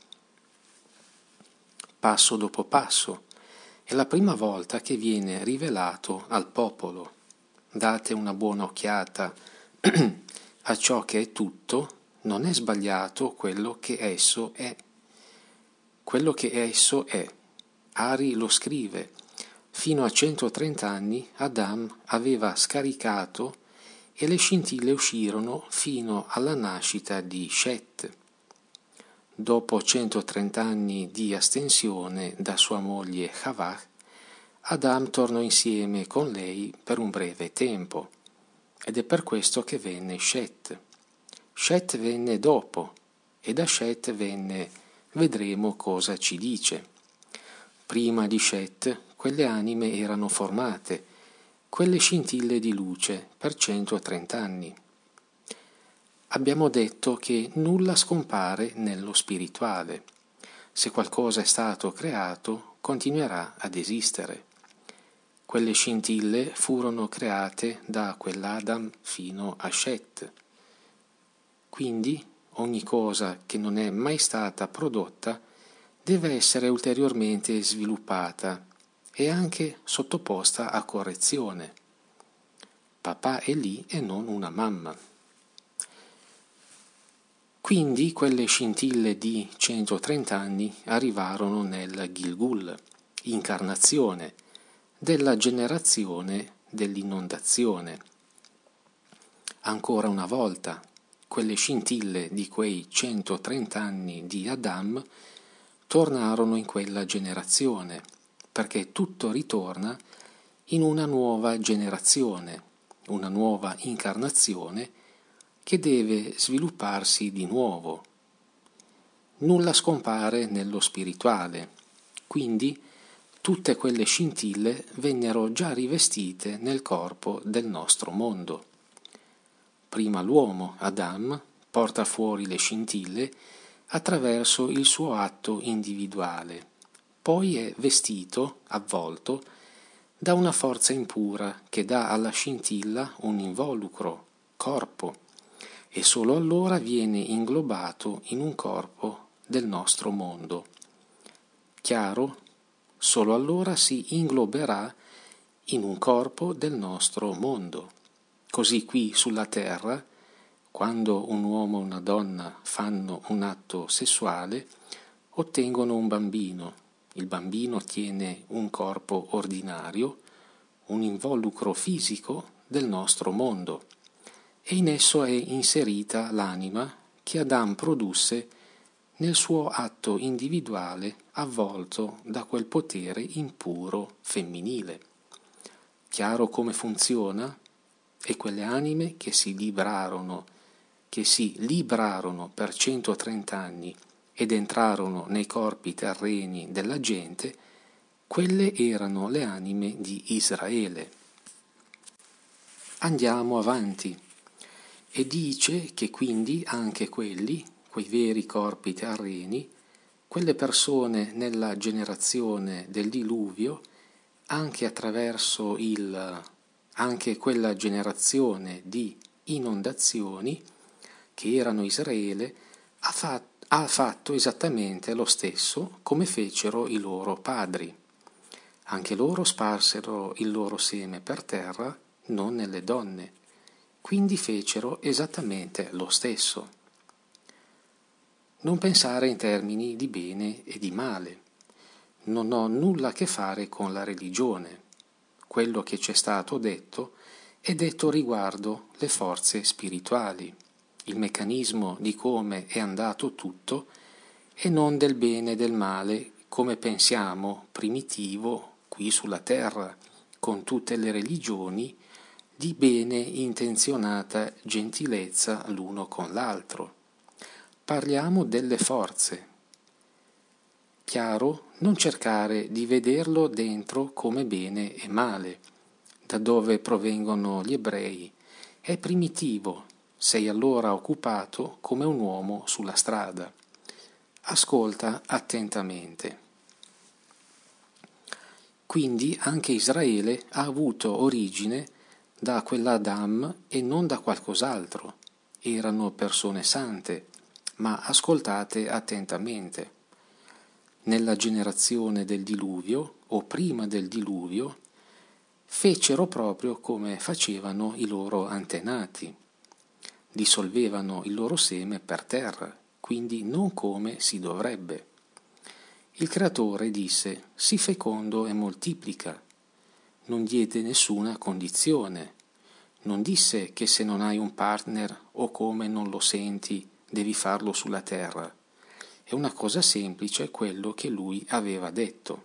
Passo dopo passo, è la prima volta che viene rivelato al popolo. Date una buona occhiata a ciò che è tutto, non è sbagliato quello che esso è. Quello che esso è. Ari lo scrive. Fino a 130 anni Adam aveva scaricato e le scintille uscirono fino alla nascita di Shet. Dopo 130 anni di astensione da sua moglie Havah, Adam tornò insieme con lei per un breve tempo, ed è per questo che venne Shet. Shet venne dopo, e da Shet vedremo cosa ci dice. Prima di Shet, quelle anime erano formate, quelle scintille di luce, per 130 anni. Abbiamo detto che nulla scompare nello spirituale. Se qualcosa è stato creato, continuerà ad esistere. Quelle scintille furono create da quell'Adam fino a Shet. Quindi ogni cosa che non è mai stata prodotta deve essere ulteriormente sviluppata e anche sottoposta a correzione. Papà è lì e non una mamma. Quindi quelle scintille di 130 anni arrivarono nel Gilgul, incarnazione, della generazione dell'inondazione. Ancora una volta, quelle scintille di quei 130 anni di Adam tornarono in quella generazione, perché tutto ritorna in una nuova generazione, una nuova incarnazione che deve svilupparsi di nuovo. Nulla scompare nello spirituale, quindi tutte quelle scintille vennero già rivestite nel corpo del nostro mondo. Prima l'uomo, Adam, porta fuori le scintille attraverso il suo atto individuale, poi è vestito, avvolto, da una forza impura che dà alla scintilla un involucro, corpo, e solo allora viene inglobato in un corpo del nostro mondo. Chiaro? Solo allora si ingloberà in un corpo del nostro mondo. Così qui sulla terra, quando un uomo e una donna fanno un atto sessuale, ottengono un bambino. Il bambino tiene un corpo ordinario, un involucro fisico del nostro mondo, e in esso è inserita l'anima che Adam produsse nel suo atto individuale avvolto da quel potere impuro femminile. Chiaro come funziona? E quelle anime che si librarono per 130 anni ed entrarono nei corpi terreni della gente, quelle erano le anime di Israele. Andiamo avanti. E dice che quindi anche quei veri corpi terreni, quelle persone nella generazione del diluvio, anche attraverso anche quella generazione di inondazioni che erano Israele, ha fatto esattamente lo stesso come fecero i loro padri. Anche loro sparsero il loro seme per terra, non nelle donne. Quindi fecero esattamente lo stesso. Non pensare in termini di bene e di male. Non ho nulla a che fare con la religione. Quello che ci è stato detto è detto riguardo le forze spirituali, il meccanismo di come è andato tutto e non del bene e del male come pensiamo primitivo qui sulla terra, con tutte le religioni di bene intenzionata gentilezza l'uno con l'altro. Parliamo delle forze. Chiaro? Non cercare di vederlo dentro come bene e male, da dove provengono gli ebrei. È primitivo, sei allora occupato come un uomo sulla strada. Ascolta attentamente. Quindi anche Israele ha avuto origine da quell'Adam e non da qualcos'altro. Erano persone sante, ma ascoltate attentamente. Nella generazione del diluvio, o prima del diluvio, fecero proprio come facevano i loro antenati. Dissolvevano il loro seme per terra, quindi non come si dovrebbe. Il creatore disse: sii fecondo e moltiplica. Non diede nessuna condizione. Non disse che se non hai un partner o come non lo senti devi farlo sulla terra. È una cosa semplice quello che lui aveva detto.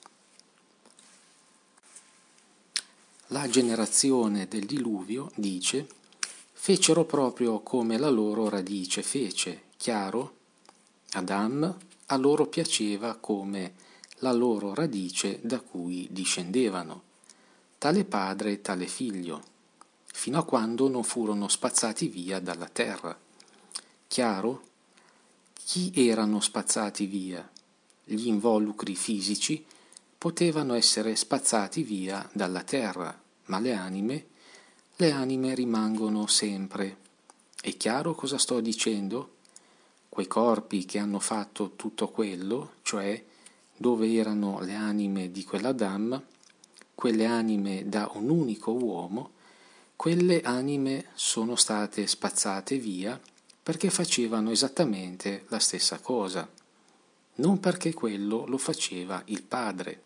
La generazione del diluvio, dice, fecero proprio come la loro radice fece, chiaro? Adam a loro piaceva come la loro radice da cui discendevano, tale padre, tale figlio, fino a quando non furono spazzati via dalla terra. Chiaro? Chi erano spazzati via? Gli involucri fisici potevano essere spazzati via dalla terra, ma le anime rimangono sempre. È chiaro cosa sto dicendo? Quei corpi che hanno fatto tutto quello, cioè dove erano le anime di quell'Adam, quelle anime da un unico uomo, quelle anime sono state spazzate via perché facevano esattamente la stessa cosa, non perché quello lo faceva il Padre.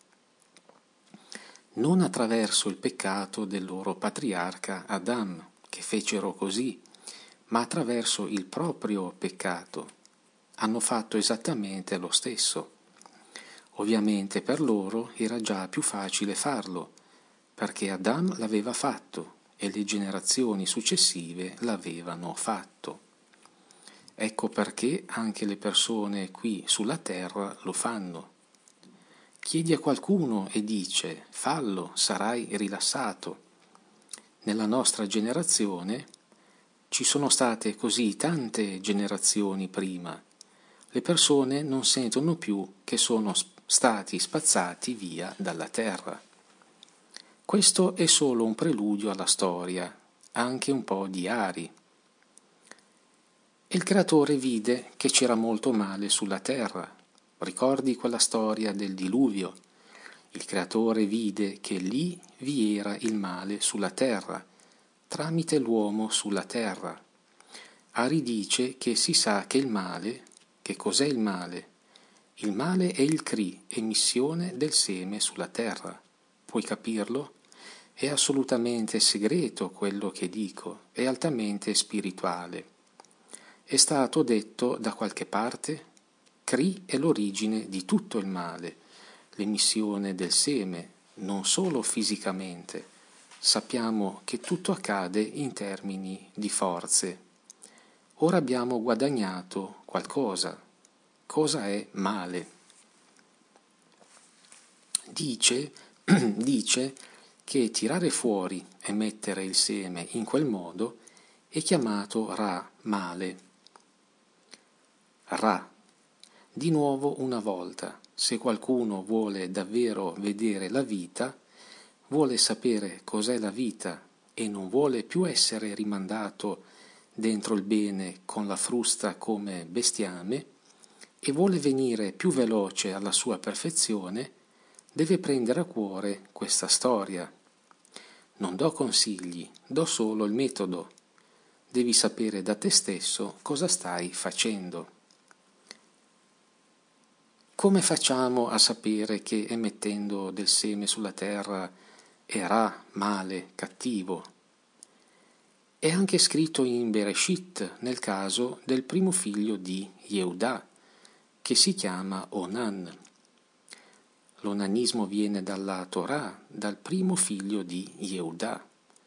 Non attraverso il peccato del loro patriarca Adam, che fecero così, ma attraverso il proprio peccato. Hanno fatto esattamente lo stesso. Ovviamente per loro era già più facile farlo, perché Adam l'aveva fatto e le generazioni successive l'avevano fatto. Ecco perché anche le persone qui sulla terra lo fanno. Chiedi a qualcuno e dice: fallo, sarai rilassato. Nella nostra generazione ci sono state così tante generazioni prima. Le persone non sentono più che sono stati spazzati via dalla terra. Questo è solo un preludio alla storia, anche un po' di Ari. E il creatore vide che c'era molto male sulla terra. Ricordi quella storia del diluvio? Il creatore vide che lì vi era il male sulla terra, tramite l'uomo sulla terra. Ari dice che si sa che il male, che cos'è il male? Il male è il cri, emissione del seme sulla terra. Puoi capirlo? È assolutamente segreto quello che dico, è altamente spirituale. È stato detto da qualche parte? Cri è l'origine di tutto il male, l'emissione del seme, non solo fisicamente. Sappiamo che tutto accade in termini di forze. Ora abbiamo guadagnato qualcosa. Cosa è male? Dice che tirare fuori e mettere il seme in quel modo è chiamato Ra, male. Ra. Di nuovo una volta, se qualcuno vuole davvero vedere la vita, vuole sapere cos'è la vita e non vuole più essere rimandato dentro il bene con la frusta come bestiame e vuole venire più veloce alla sua perfezione, deve prendere a cuore questa storia. Non do consigli, do solo il metodo. Devi sapere da te stesso cosa stai facendo. Come facciamo a sapere che emettendo del seme sulla terra era male, cattivo? È anche scritto in Bereshit nel caso del primo figlio di Yehuda, che si chiama Onan. L'onanismo viene dalla Torah, dal primo figlio di Yehuda.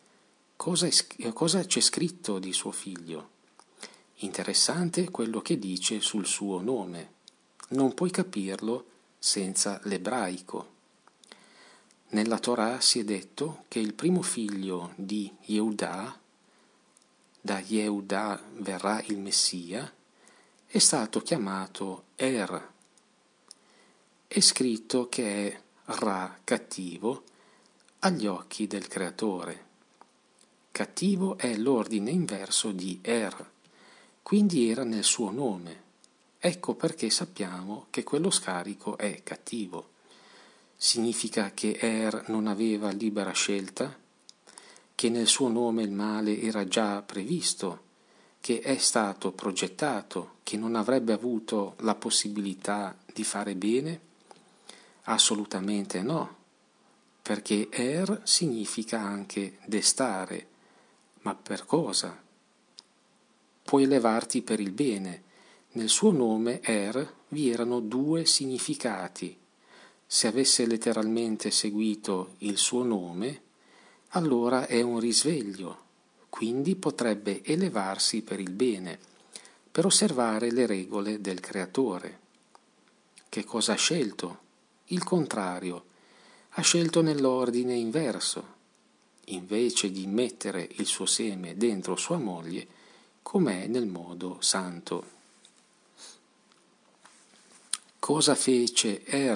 Cosa c'è scritto di suo figlio? Interessante quello che dice sul suo nome. Non puoi capirlo senza l'ebraico. Nella Torah si è detto che il primo figlio di Yehuda, da Yehuda verrà il Messia, è stato chiamato Er. È scritto che è Ra, cattivo, agli occhi del Creatore. Cattivo è l'ordine inverso di Er, quindi era nel suo nome. Ecco perché sappiamo che quello scarico è cattivo. Significa che Er non aveva libera scelta? Che nel suo nome il male era già previsto? Che è stato progettato? Che non avrebbe avuto la possibilità di fare bene? Assolutamente no, perché Er significa anche destare. Ma per cosa? Puoi elevarti per il bene. Nel suo nome Er vi erano due significati. Se avesse letteralmente seguito il suo nome, allora è un risveglio, quindi potrebbe elevarsi per il bene, per osservare le regole del Creatore. Che cosa ha scelto? Il contrario, ha scelto nell'ordine inverso. Invece di mettere il suo seme dentro sua moglie, com'è nel modo santo. Cosa fece Er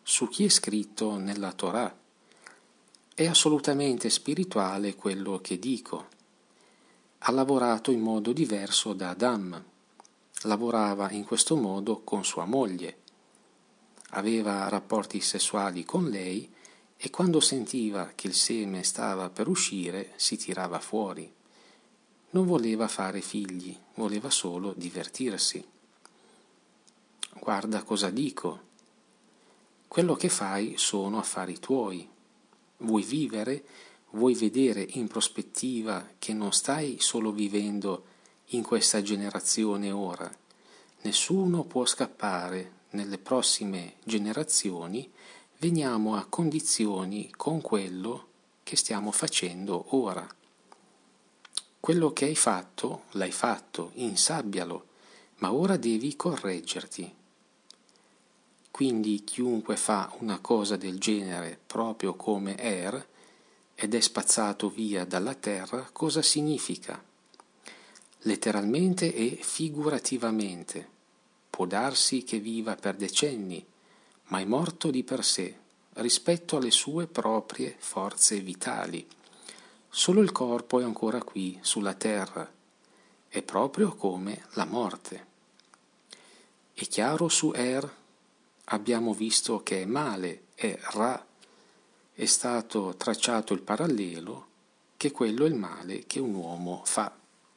su chi è scritto nella Torah. È assolutamente spirituale quello che dico. Ha lavorato in modo diverso da Adam. Lavorava in questo modo con sua moglie. Aveva rapporti sessuali con lei e quando sentiva che il seme stava per uscire si tirava fuori. Non voleva fare figli, voleva solo divertirsi. Guarda cosa dico. Quello che fai sono affari tuoi. Vuoi vivere? Vuoi vedere in prospettiva che non stai solo vivendo in questa generazione ora? Nessuno può scappare. Nelle prossime generazioni veniamo a condizioni con quello che stiamo facendo ora. Quello che hai fatto, l'hai fatto, insabbialo, ma ora devi correggerti. Quindi chiunque fa una cosa del genere proprio come ed è spazzato via dalla terra, cosa significa? Letteralmente e figurativamente. Può darsi che viva per decenni, ma è morto di per sé, rispetto alle sue proprie forze vitali. Solo il corpo è ancora qui, sulla terra. È proprio come la morte. È chiaro su abbiamo visto che è male, è Ra, è stato tracciato il parallelo che quello è il male che un uomo fa.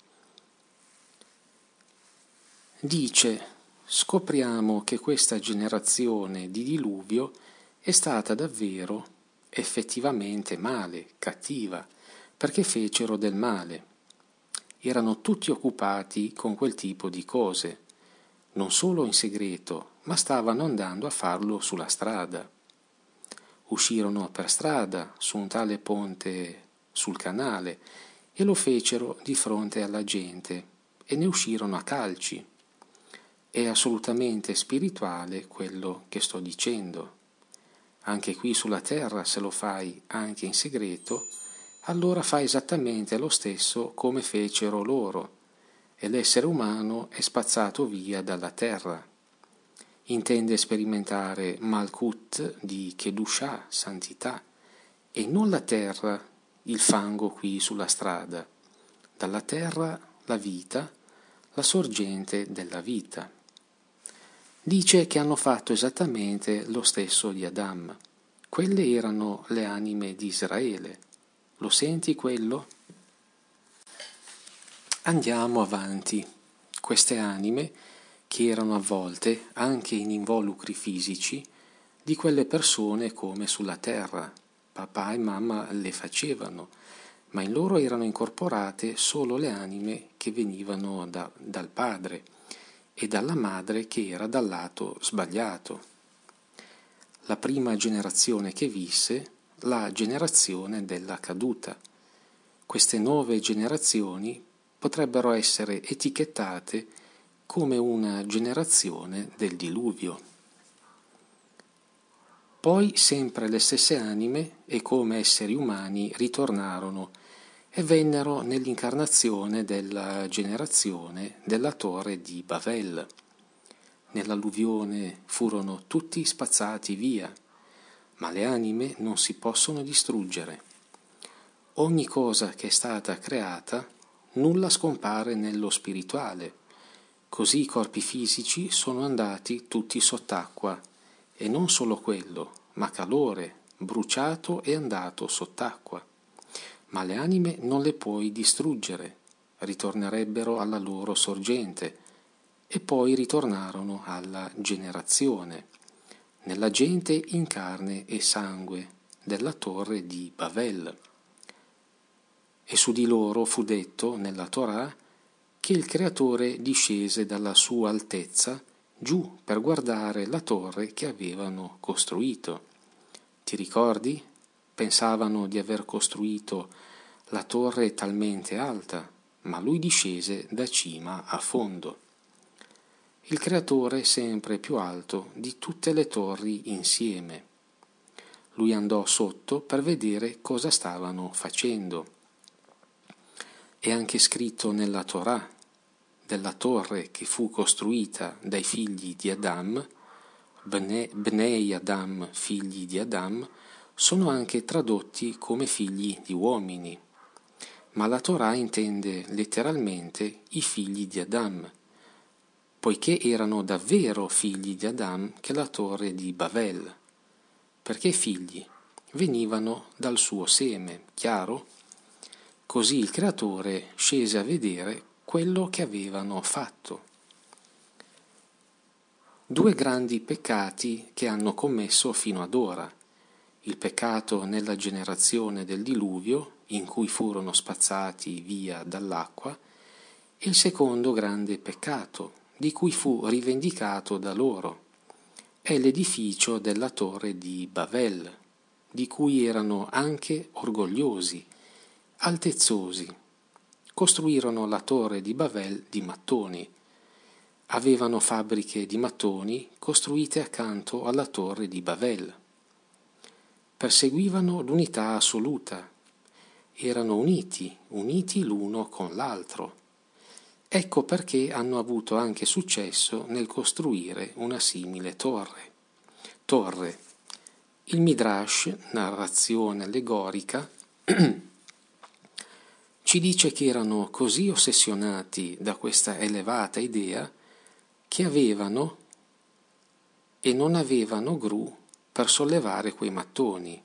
Dice, scopriamo che questa generazione di diluvio è stata davvero, effettivamente male, cattiva, perché fecero del male. Erano tutti occupati con quel tipo di cose, non solo in segreto, ma stavano andando a farlo sulla strada. Uscirono per strada, su un tale ponte sul canale, e lo fecero di fronte alla gente, e ne uscirono a calci. È assolutamente spirituale quello che sto dicendo. Anche qui sulla terra, se lo fai anche in segreto, allora fai esattamente lo stesso come fecero loro, e l'essere umano è spazzato via dalla terra. Intende sperimentare Malkut di Kedushah, santità, e non la terra, il fango qui sulla strada. Dalla terra la vita, la sorgente della vita. Dice che hanno fatto esattamente lo stesso di Adam. Quelle erano le anime di Israele. Lo senti quello? Andiamo avanti. Queste anime, che erano avvolte anche in involucri fisici, di quelle persone come sulla terra. Papà e mamma le facevano, ma in loro erano incorporate solo le anime che venivano dal padre e dalla madre che era dal lato sbagliato. La prima generazione che visse, la generazione della caduta. Queste 9 generazioni potrebbero essere etichettate come una generazione del diluvio. Poi sempre le stesse anime e come esseri umani ritornarono e vennero nell'incarnazione della generazione della torre di Babel. Nell'alluvione furono tutti spazzati via, ma le anime non si possono distruggere. Ogni cosa che è stata creata, nulla scompare nello spirituale. Così i corpi fisici sono andati tutti sott'acqua, e non solo quello, ma calore, bruciato e andato sott'acqua. Ma le anime non le puoi distruggere, ritornerebbero alla loro sorgente, e poi ritornarono alla generazione, nella gente in carne e sangue della torre di Babel. E su di loro fu detto nella Torah che il Creatore discese dalla sua altezza giù per guardare la torre che avevano costruito. Ti ricordi? Pensavano di aver costruito la torre talmente alta, ma lui discese da cima a fondo. Il Creatore è sempre più alto di tutte le torri insieme. Lui andò sotto per vedere cosa stavano facendo. È anche scritto nella Torah della torre che fu costruita dai figli di Adam, Bnei Adam, figli di Adam, sono anche tradotti come figli di uomini, ma la Torah intende letteralmente i figli di Adam, poiché erano davvero figli di Adam che la torre di Babel. Perché figli? Venivano dal suo seme, chiaro? Così il creatore scese a vedere quello che avevano fatto. Due grandi peccati che hanno commesso fino ad ora: il peccato nella generazione del diluvio, in cui furono spazzati via dall'acqua, e il secondo grande peccato, di cui fu rivendicato da loro, è l'edificio della torre di Babel, di cui erano anche orgogliosi, altezzosi. Costruirono la torre di Babel di mattoni. Avevano fabbriche di mattoni costruite accanto alla torre di Babel. Perseguivano l'unità assoluta. Erano uniti l'uno con l'altro. Ecco perché hanno avuto anche successo nel costruire una simile torre. Il Midrash, narrazione allegorica, ci dice che erano così ossessionati da questa elevata idea che avevano e non avevano gru per sollevare quei mattoni.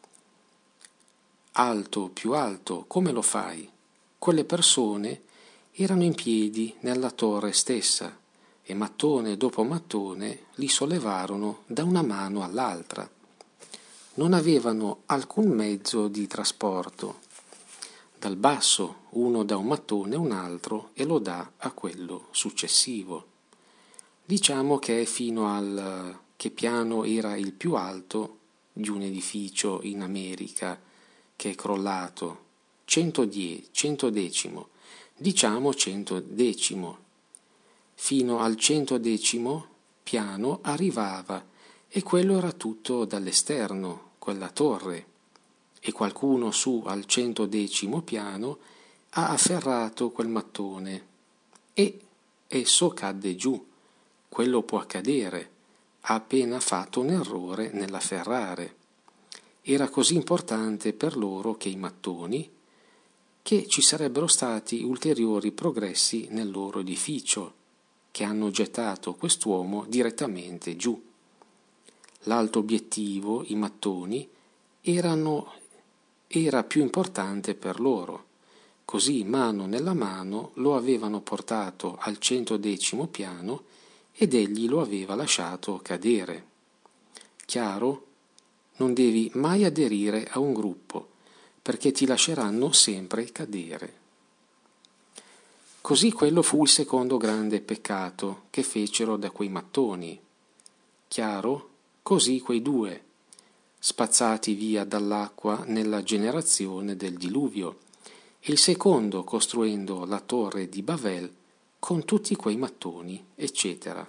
Alto, più alto, come lo fai? Quelle persone erano in piedi nella torre stessa e mattone dopo mattone li sollevarono da una mano all'altra. Non avevano alcun mezzo di trasporto. Dal basso uno dà un mattone a un altro e lo dà a quello successivo. Diciamo che è fino al che piano era il più alto di un edificio in America che è crollato, 110, diciamo 110. Fino al 110 piano arrivava e quello era tutto dall'esterno, quella torre, e qualcuno su al 110 piano ha afferrato quel mattone e esso cadde giù. Quello può accadere, ha appena fatto un errore nell'afferrare. Era così importante per loro che i mattoni, che ci sarebbero stati ulteriori progressi nel loro edificio, che hanno gettato quest'uomo direttamente giù. L'alto obiettivo, i mattoni, era più importante per loro. Così, mano nella mano, lo avevano portato al 110 piano ed egli lo aveva lasciato cadere. Chiaro? Non devi mai aderire a un gruppo, perché ti lasceranno sempre cadere. Così quello fu il secondo grande peccato che fecero da quei mattoni. Chiaro? Così quei due, spazzati via dall'acqua nella generazione del diluvio, e il secondo costruendo la torre di Babel con tutti quei mattoni, eccetera.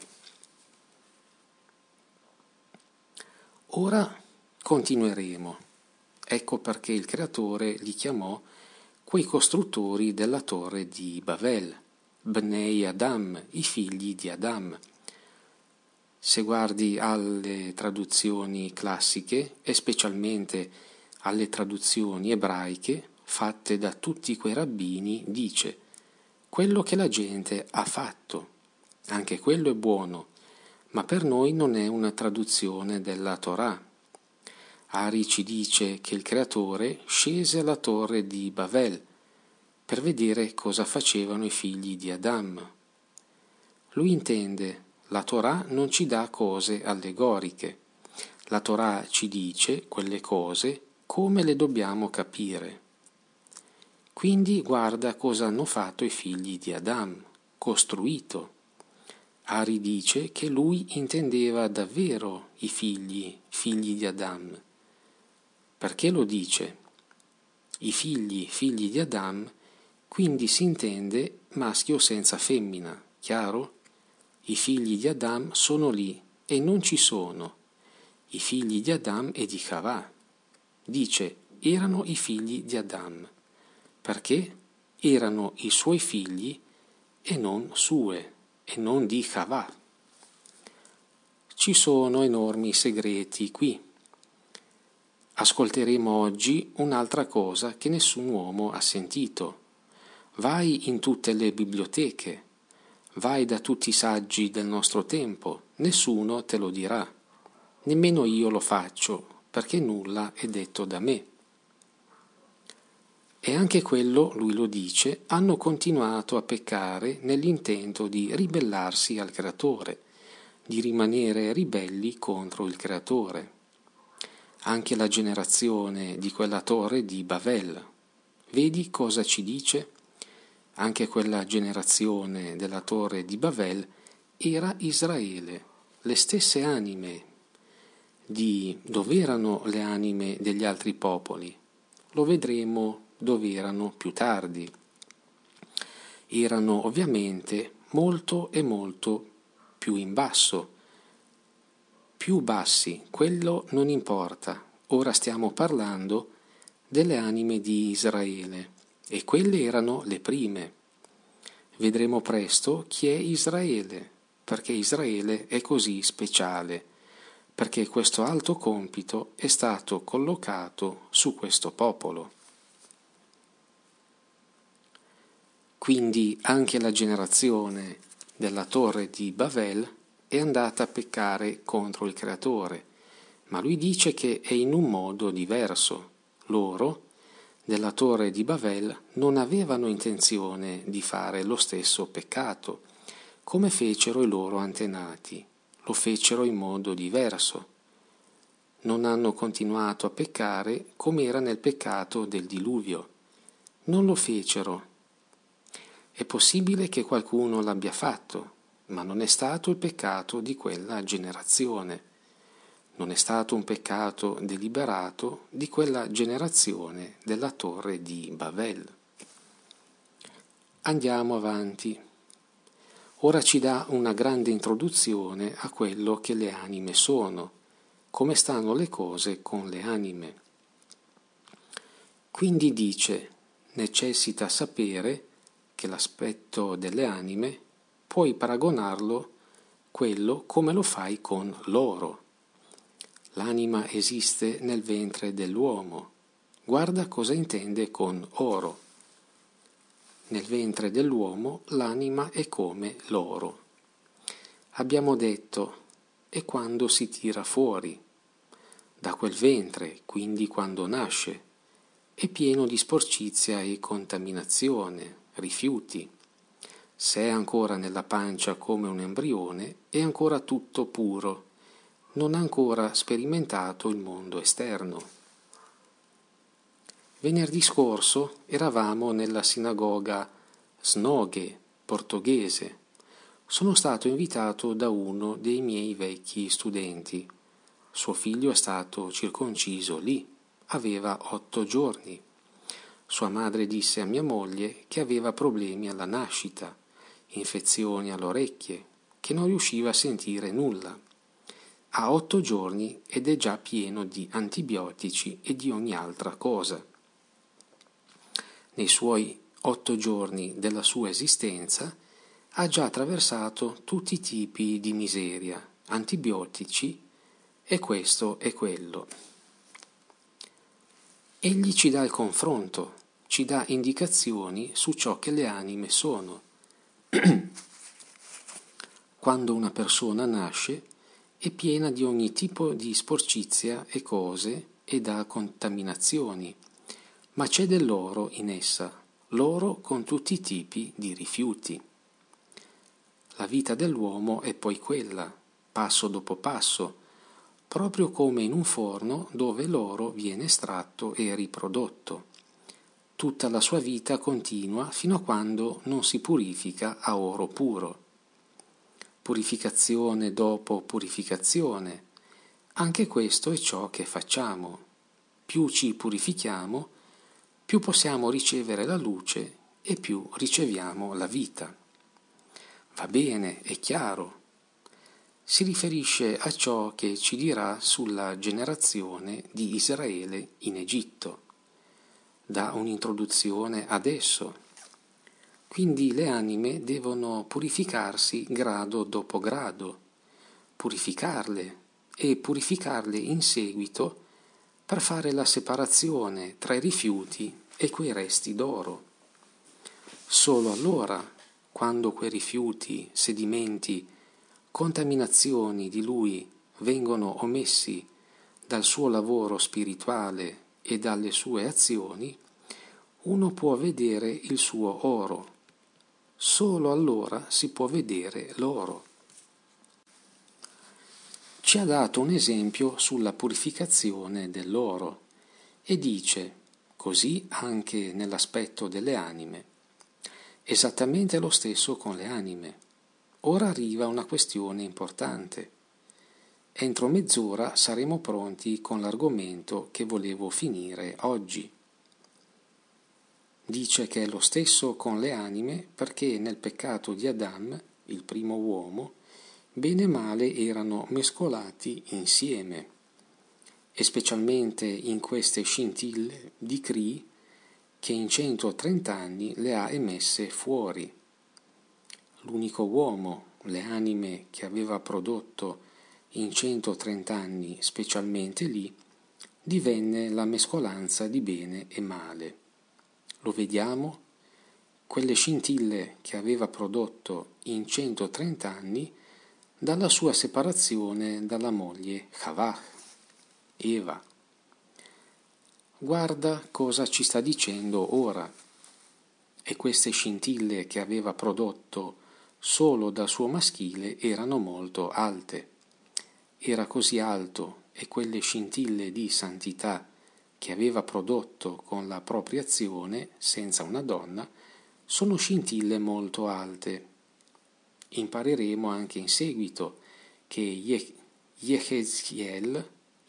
Ora continueremo. Ecco perché il creatore li chiamò quei costruttori della torre di Babel, Bnei Adam, i figli di Adam. Se guardi alle traduzioni classiche e specialmente alle traduzioni ebraiche fatte da tutti quei rabbini, dice: quello che la gente ha fatto, anche quello è buono, ma per noi non è una traduzione della Torah. Ari ci dice che il creatore scese alla torre di Babel per vedere cosa facevano i figli di Adam. Lui intende: la Torah non ci dà cose allegoriche. La Torah ci dice quelle cose come le dobbiamo capire. Quindi guarda cosa hanno fatto i figli di Adam, costruito. Ari dice che lui intendeva davvero i figli di Adam. Perché lo dice? I figli di Adam, quindi si intende maschio senza femmina, chiaro? I figli di Adam sono lì e non ci sono. I figli di Adam e di Havà. Dice, erano i figli di Adam, perché erano i suoi figli e non sue, e non di Havà. ci sono enormi segreti qui. Ascolteremo oggi un'altra cosa che nessun uomo ha sentito. Vai in tutte le biblioteche, vai da tutti i saggi del nostro tempo, nessuno te lo dirà. Nemmeno io lo faccio, perché nulla è detto da me. E anche quello, lui lo dice, hanno continuato a peccare nell'intento di ribellarsi al Creatore, di rimanere ribelli contro il Creatore. Anche la generazione di quella torre di Babel. Vedi cosa ci dice? Anche quella generazione della torre di Babel era Israele, le stesse anime di dove erano le anime degli altri popoli. Lo vedremo dove erano più tardi. Erano ovviamente molto e molto più in basso, più bassi, quello non importa. Ora stiamo parlando delle anime di Israele e quelle erano le prime. Vedremo presto chi è Israele, perché Israele è così speciale, perché questo alto compito è stato collocato su questo popolo. Quindi anche la generazione della torre di Babel è andata a peccare contro il Creatore, ma lui dice che è in un modo diverso. Loro, della torre di Babel, non avevano intenzione di fare lo stesso peccato, come fecero i loro antenati, lo fecero in modo diverso. Non hanno continuato a peccare come era nel peccato del diluvio. Non lo fecero. È possibile che qualcuno l'abbia fatto, ma non è stato il peccato di quella generazione. Non è stato un peccato deliberato di quella generazione della torre di Babel. Andiamo avanti. Ora ci dà una grande introduzione a quello che le anime sono, come stanno le cose con le anime. Quindi dice, necessita sapere che l'aspetto delle anime puoi paragonarlo quello come lo fai con l'oro. L'anima esiste nel ventre dell'uomo. Guarda cosa intende con oro. Nel ventre dell'uomo l'anima è come l'oro. Abbiamo detto, è quando si tira fuori. Da quel ventre, quindi quando nasce, è pieno di sporcizia e contaminazione, rifiuti. Se è ancora nella pancia come un embrione, è ancora tutto puro, non ha ancora sperimentato il mondo esterno. Venerdì scorso eravamo nella sinagoga Snoghe, portoghese. Sono stato invitato da uno dei miei vecchi studenti. Suo figlio è stato circonciso lì, aveva 8 giorni. Sua madre disse a mia moglie che aveva problemi alla nascita, infezioni alle orecchie, che non riusciva a sentire nulla. Ha 8 giorni ed è già pieno di antibiotici e di ogni altra cosa. Nei suoi 8 giorni della sua esistenza ha già attraversato tutti i tipi di miseria, antibiotici e questo e quello. Egli ci dà il confronto, ci dà indicazioni su ciò che le anime sono. Quando una persona nasce è piena di ogni tipo di sporcizia e cose e da contaminazioni, ma c'è dell'oro in essa, l'oro con tutti i tipi di rifiuti. La vita dell'uomo è poi quella, passo dopo passo, proprio come in un forno dove l'oro viene estratto e riprodotto. Tutta la sua vita continua fino a quando non si purifica a oro puro. Purificazione dopo purificazione. Anche questo è ciò che facciamo. Più ci purifichiamo, più possiamo ricevere la luce e più riceviamo la vita. Va bene, è chiaro. Si riferisce a ciò che ci dirà sulla generazione di Israele in Egitto. Dà un'introduzione adesso. Quindi le anime devono purificarsi grado dopo grado. purificarle e purificarle in seguito per fare la separazione tra i rifiuti e quei resti d'oro. Solo allora, quando quei rifiuti, sedimenti, contaminazioni di lui vengono omessi dal suo lavoro spirituale e dalle sue azioni, uno può vedere il suo oro. Solo allora si può vedere l'oro. Ci ha dato un esempio sulla purificazione dell'oro e dice, così anche nell'aspetto delle anime. Esattamente lo stesso con le anime. Ora arriva una questione importante. Entro mezz'ora saremo pronti con l'argomento che volevo finire oggi. Dice che è lo stesso con le anime perché nel peccato di Adam, il primo uomo, bene e male erano mescolati insieme, e specialmente in queste scintille di Cri che in 130 anni le ha emesse fuori. L'unico uomo, le anime che aveva prodotto in 130 anni, specialmente lì, divenne la mescolanza di bene e male. Lo vediamo? Quelle scintille che aveva prodotto in 130 anni dalla sua separazione dalla moglie Havah, Eva. Guarda cosa ci sta dicendo ora. E queste scintille che aveva prodotto solo dal suo maschile erano molto alte. Era così alto e quelle scintille di santità che aveva prodotto con la propria azione senza una donna sono scintille molto alte. Impareremo anche in seguito che Yehezkiel,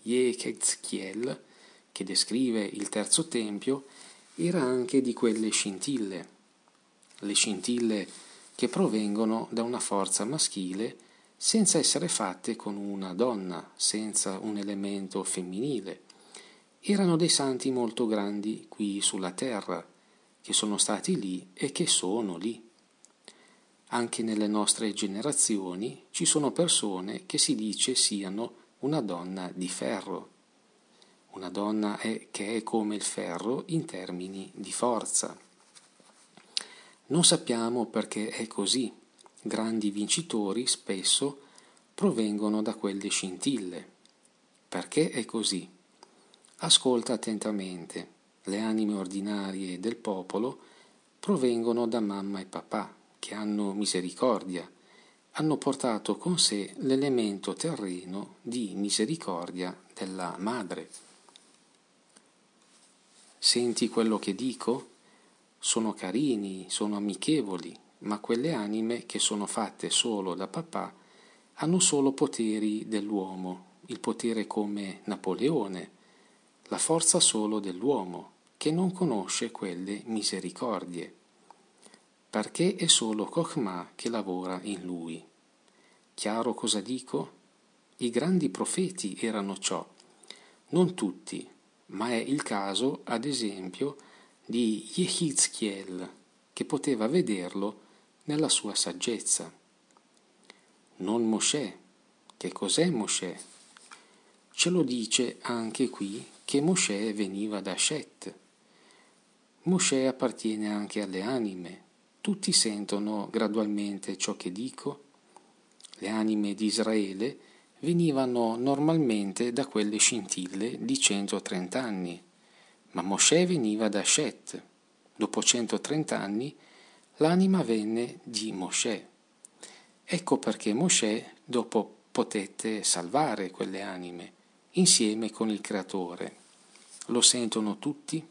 che descrive il terzo tempio, era anche di quelle scintille, le scintille che provengono da una forza maschile senza essere fatte con una donna, senza un elemento femminile. Erano dei santi molto grandi qui sulla terra, che sono stati lì e che sono lì. Anche nelle nostre generazioni ci sono persone che si dice siano una donna di ferro. Una donna che è come il ferro in termini di forza. Non sappiamo perché è così. Grandi vincitori spesso provengono da quelle scintille. Perché è così? Ascolta attentamente. Le anime ordinarie del popolo provengono da mamma e papà, che hanno misericordia, hanno portato con sé l'elemento terreno di misericordia della madre. Senti quello che dico? Sono carini, sono amichevoli, ma quelle anime che sono fatte solo da papà hanno solo poteri dell'uomo, il potere come Napoleone, la forza solo dell'uomo, che non conosce quelle misericordie, perché è solo Chokhmah che lavora in lui. Chiaro cosa dico? I grandi profeti erano ciò, non tutti, ma è il caso, ad esempio, di Yehizkiel, che poteva vederlo nella sua saggezza. Non Mosè. Che cos'è Mosè? Ce lo dice anche qui che Mosè veniva da Shet. Mosè appartiene anche alle anime. Tutti sentono gradualmente ciò che dico? Le anime di Israele venivano normalmente da quelle scintille di 130 anni, ma Mosè veniva da Shet. Dopo 130 anni l'anima venne di Mosè. Ecco perché Mosè dopo potette salvare quelle anime insieme con il Creatore. Lo sentono tutti?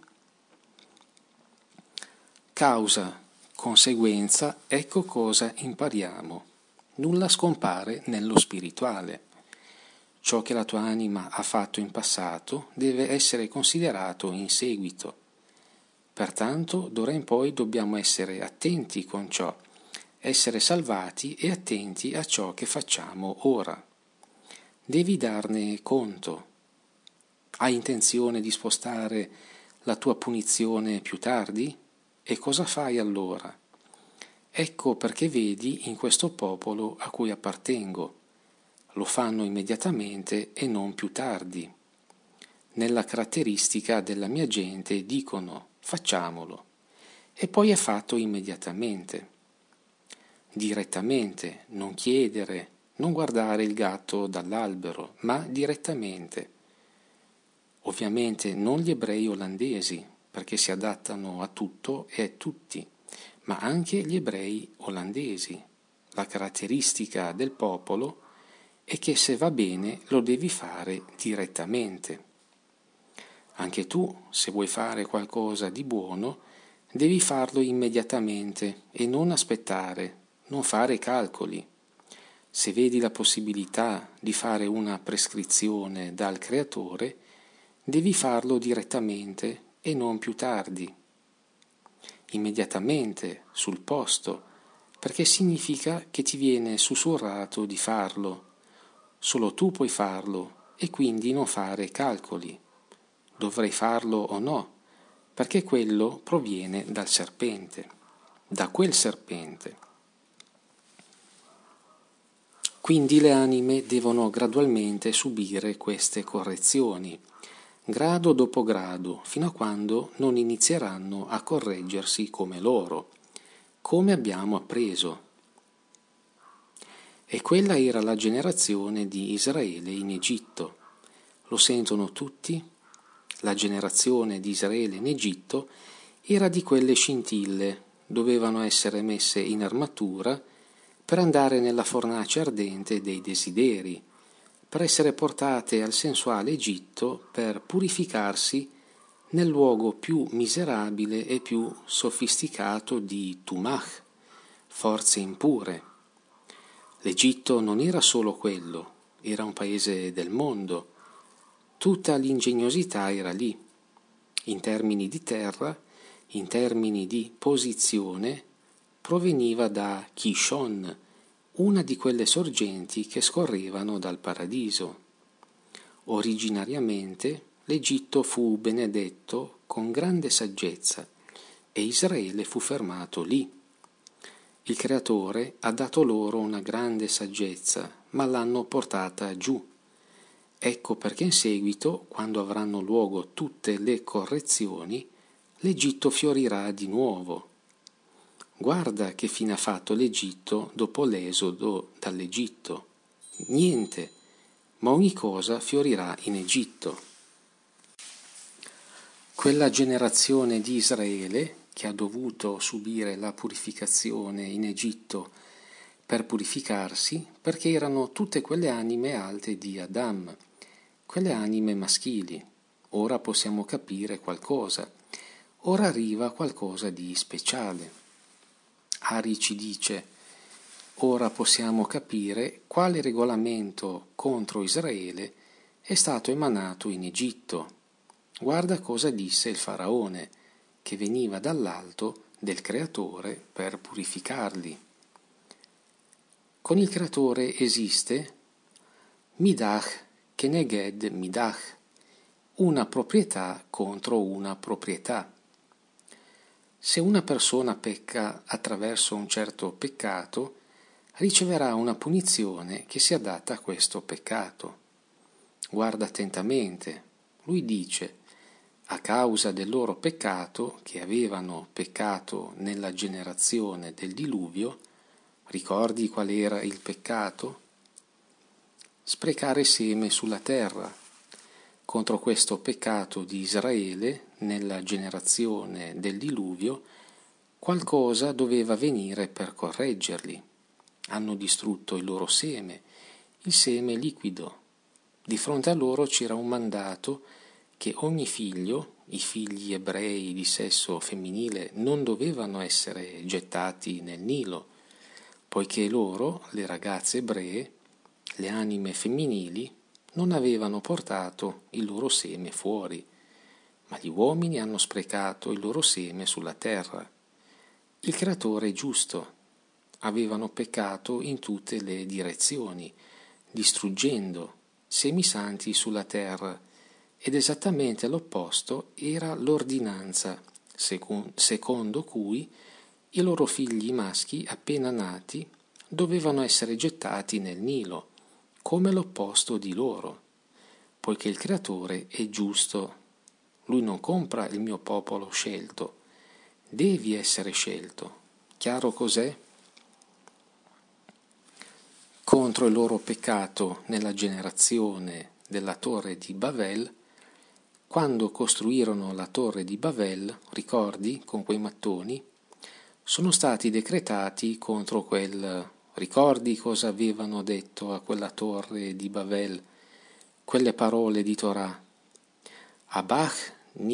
Causa, conseguenza, ecco cosa impariamo. Nulla scompare nello spirituale. Ciò che la tua anima ha fatto in passato deve essere considerato in seguito. Pertanto, d'ora in poi dobbiamo essere attenti con ciò, essere salvati e attenti a ciò che facciamo ora. Devi darne conto. Hai intenzione di spostare la tua punizione più tardi? E cosa fai allora? Ecco perché vedi in questo popolo a cui appartengo. lo fanno immediatamente e non più tardi. Nella caratteristica della mia gente dicono facciamolo e poi è fatto immediatamente, direttamente, non chiedere, non guardare il gatto dall'albero, ma direttamente. Ovviamente non gli ebrei olandesi, perché si adattano a tutto e a tutti, ma anche gli ebrei olandesi. La caratteristica del popolo è che se va bene lo devi fare direttamente. Anche tu, se vuoi fare qualcosa di buono, devi farlo immediatamente e non aspettare, non fare calcoli. Se vedi la possibilità di fare una prescrizione dal Creatore, devi farlo direttamente e non più tardi. Immediatamente, sul posto, perché significa che ti viene sussurrato di farlo. Solo tu puoi farlo e quindi non fare calcoli. Dovrei farlo o no, perché quello proviene dal serpente, da quel serpente. Quindi le anime devono gradualmente subire queste correzioni, grado dopo grado, fino a quando non inizieranno a correggersi come loro, come abbiamo appreso. E quella era la generazione di Israele in Egitto. Lo sentono tutti? La generazione di Israele in Egitto era di quelle scintille, dovevano essere messe in armatura per andare nella fornace ardente dei desideri, per essere portate al sensuale Egitto per purificarsi nel luogo più miserabile e più sofisticato di Tumach, forze impure. L'Egitto non era solo quello, era un paese del mondo. Tutta l'ingegnosità era lì, in termini di terra, in termini di posizione, proveniva da Kishon, una di quelle sorgenti che scorrevano dal paradiso. Originariamente l'Egitto fu benedetto con grande saggezza e Israele fu fermato lì. Il Creatore ha dato loro una grande saggezza, ma l'hanno portata giù. Ecco perché in seguito, quando avranno luogo tutte le correzioni, l'Egitto fiorirà di nuovo. Guarda che fine ha fatto l'Egitto dopo l'esodo dall'Egitto. Niente, ma ogni cosa fiorirà in Egitto. Quella generazione di Israele che ha dovuto subire la purificazione in Egitto per purificarsi, perché erano tutte quelle anime alte di Adam, quelle anime maschili. Ora possiamo capire qualcosa. Ora arriva qualcosa di speciale. Ari ci dice: ora possiamo capire quale regolamento contro Israele è stato emanato in Egitto. Guarda cosa disse il faraone, che veniva dall'alto del Creatore per purificarli. Con il Creatore esiste Midach Keneged Midach, una proprietà contro una proprietà. Se una persona pecca attraverso un certo peccato, riceverà una punizione che si adatta a questo peccato. Guarda attentamente. Lui dice: a causa del loro peccato, che avevano peccato nella generazione del diluvio, ricordi qual era il peccato? Sprecare seme sulla terra. Contro questo peccato di Israele, nella generazione del diluvio, qualcosa doveva venire per correggerli. Hanno distrutto il loro seme, il seme liquido. Di fronte a loro c'era un mandato che ogni figlio, i figli ebrei di sesso femminile, non dovevano essere gettati nel Nilo, poiché loro, le ragazze ebree, le anime femminili, non avevano portato il loro seme fuori, ma gli uomini hanno sprecato il loro seme sulla terra. Il Creatore è giusto. Avevano peccato in tutte le direzioni, distruggendo semi santi sulla terra, ed esattamente all'opposto era l'ordinanza, secondo cui i loro figli maschi appena nati dovevano essere gettati nel Nilo, come l'opposto di loro, poiché il Creatore è giusto. Lui non compra il mio popolo scelto, devi essere scelto. Chiaro cos'è? Contro il loro peccato nella generazione della torre di Babel, quando costruirono la torre di Babel, ricordi, con quei mattoni, sono stati decretati contro quel... Ricordi cosa avevano detto a quella torre di Babel? Quelle parole di Torah. Abach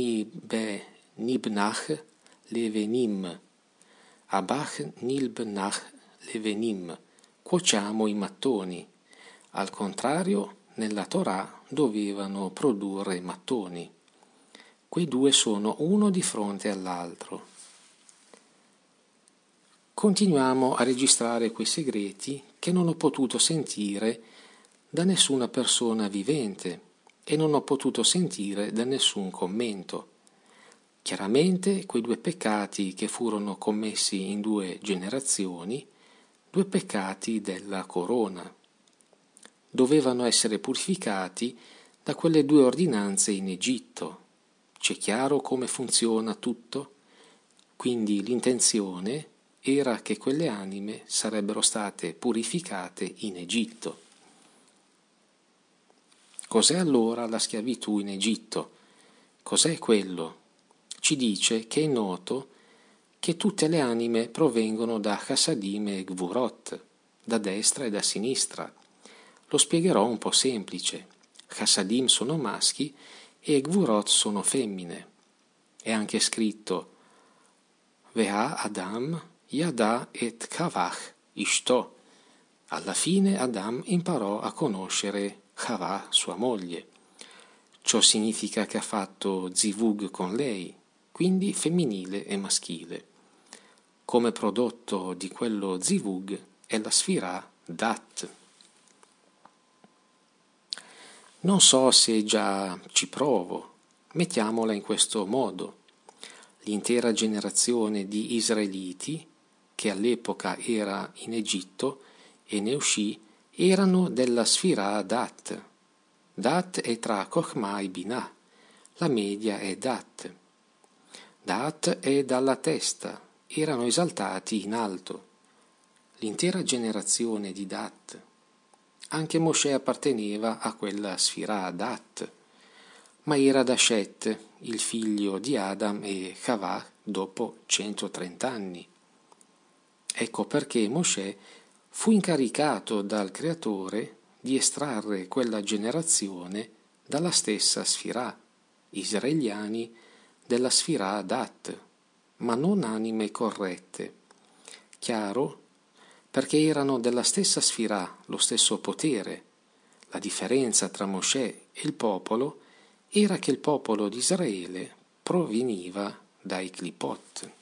nibnach levenim. Abach nibnach levenim. Cuociamo i mattoni. Al contrario, nella Torah dovevano produrre mattoni. Quei due sono uno di fronte all'altro. Continuiamo a registrare quei segreti che non ho potuto sentire da nessuna persona vivente e non ho potuto sentire da nessun commento. Chiaramente quei due peccati che furono commessi in 2 generazioni, 2 peccati della corona, dovevano essere purificati da quelle 2 ordinanze in Egitto. C'è chiaro come funziona tutto? Quindi l'intenzione era che quelle anime sarebbero state purificate in Egitto. Cos'è allora la schiavitù in Egitto? Cos'è quello? Ci dice che è noto che tutte le anime provengono da Chassadim e Gvurot, da destra e da sinistra. Lo spiegherò un po' semplice. Chassadim sono maschi e Gvurot sono femmine. È anche scritto Veha Adam Yada et Kavach Ishto. Alla fine Adam imparò a conoscere Chava, sua moglie. Ciò significa che ha fatto zivug con lei, quindi femminile e maschile. Come prodotto di quello zivug è la sfira Dat. Non so se già ci provo, mettiamola in questo modo. L'intera generazione di israeliti, che all'epoca era in Egitto e ne uscì, erano della sfira Dat. Dat è tra Chokhmah e Binah, la media è Dat. Dat è dalla testa, erano esaltati in alto. L'intera generazione di Dat. Anche Mosè apparteneva a quella sfira Dat, ma era da Shet, il figlio di Adam e Chava, dopo 130 anni. Ecco perché Mosè fu incaricato dal Creatore di estrarre quella generazione dalla stessa sfira, israeliani della sfira Dat, ma non anime corrette. Chiaro? Perché erano della stessa sfira, lo stesso potere. La differenza tra Mosè e il popolo era che il popolo di Israele proveniva dai Clipot.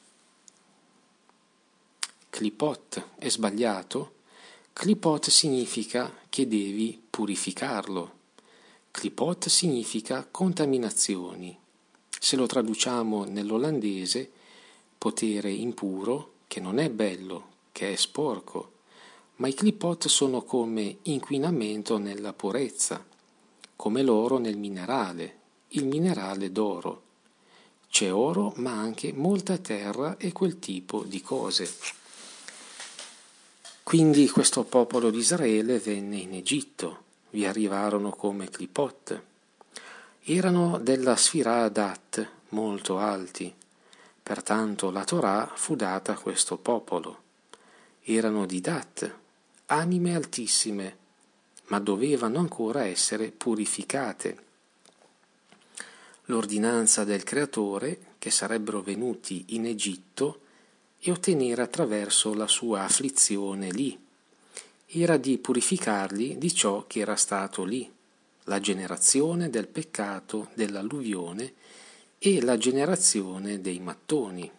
Clipot è sbagliato? Clipot significa che devi purificarlo. Clipot significa contaminazioni. Se lo traduciamo nell'olandese, potere impuro, che non è bello, che è sporco, ma i clipot sono come inquinamento nella purezza, come l'oro nel minerale, il minerale d'oro. C'è oro, ma anche molta terra e quel tipo di cose. Quindi questo popolo di Israele venne in Egitto, vi arrivarono come clipot. Erano della sfira Dat, molto alti, pertanto la Torah fu data a questo popolo. Erano di Dat, anime altissime, ma dovevano ancora essere purificate. L'ordinanza del Creatore, che sarebbero venuti in Egitto e ottenere attraverso la sua afflizione lì, era di purificarli di ciò che era stato lì, la generazione del peccato dell'alluvione e la generazione dei mattoni.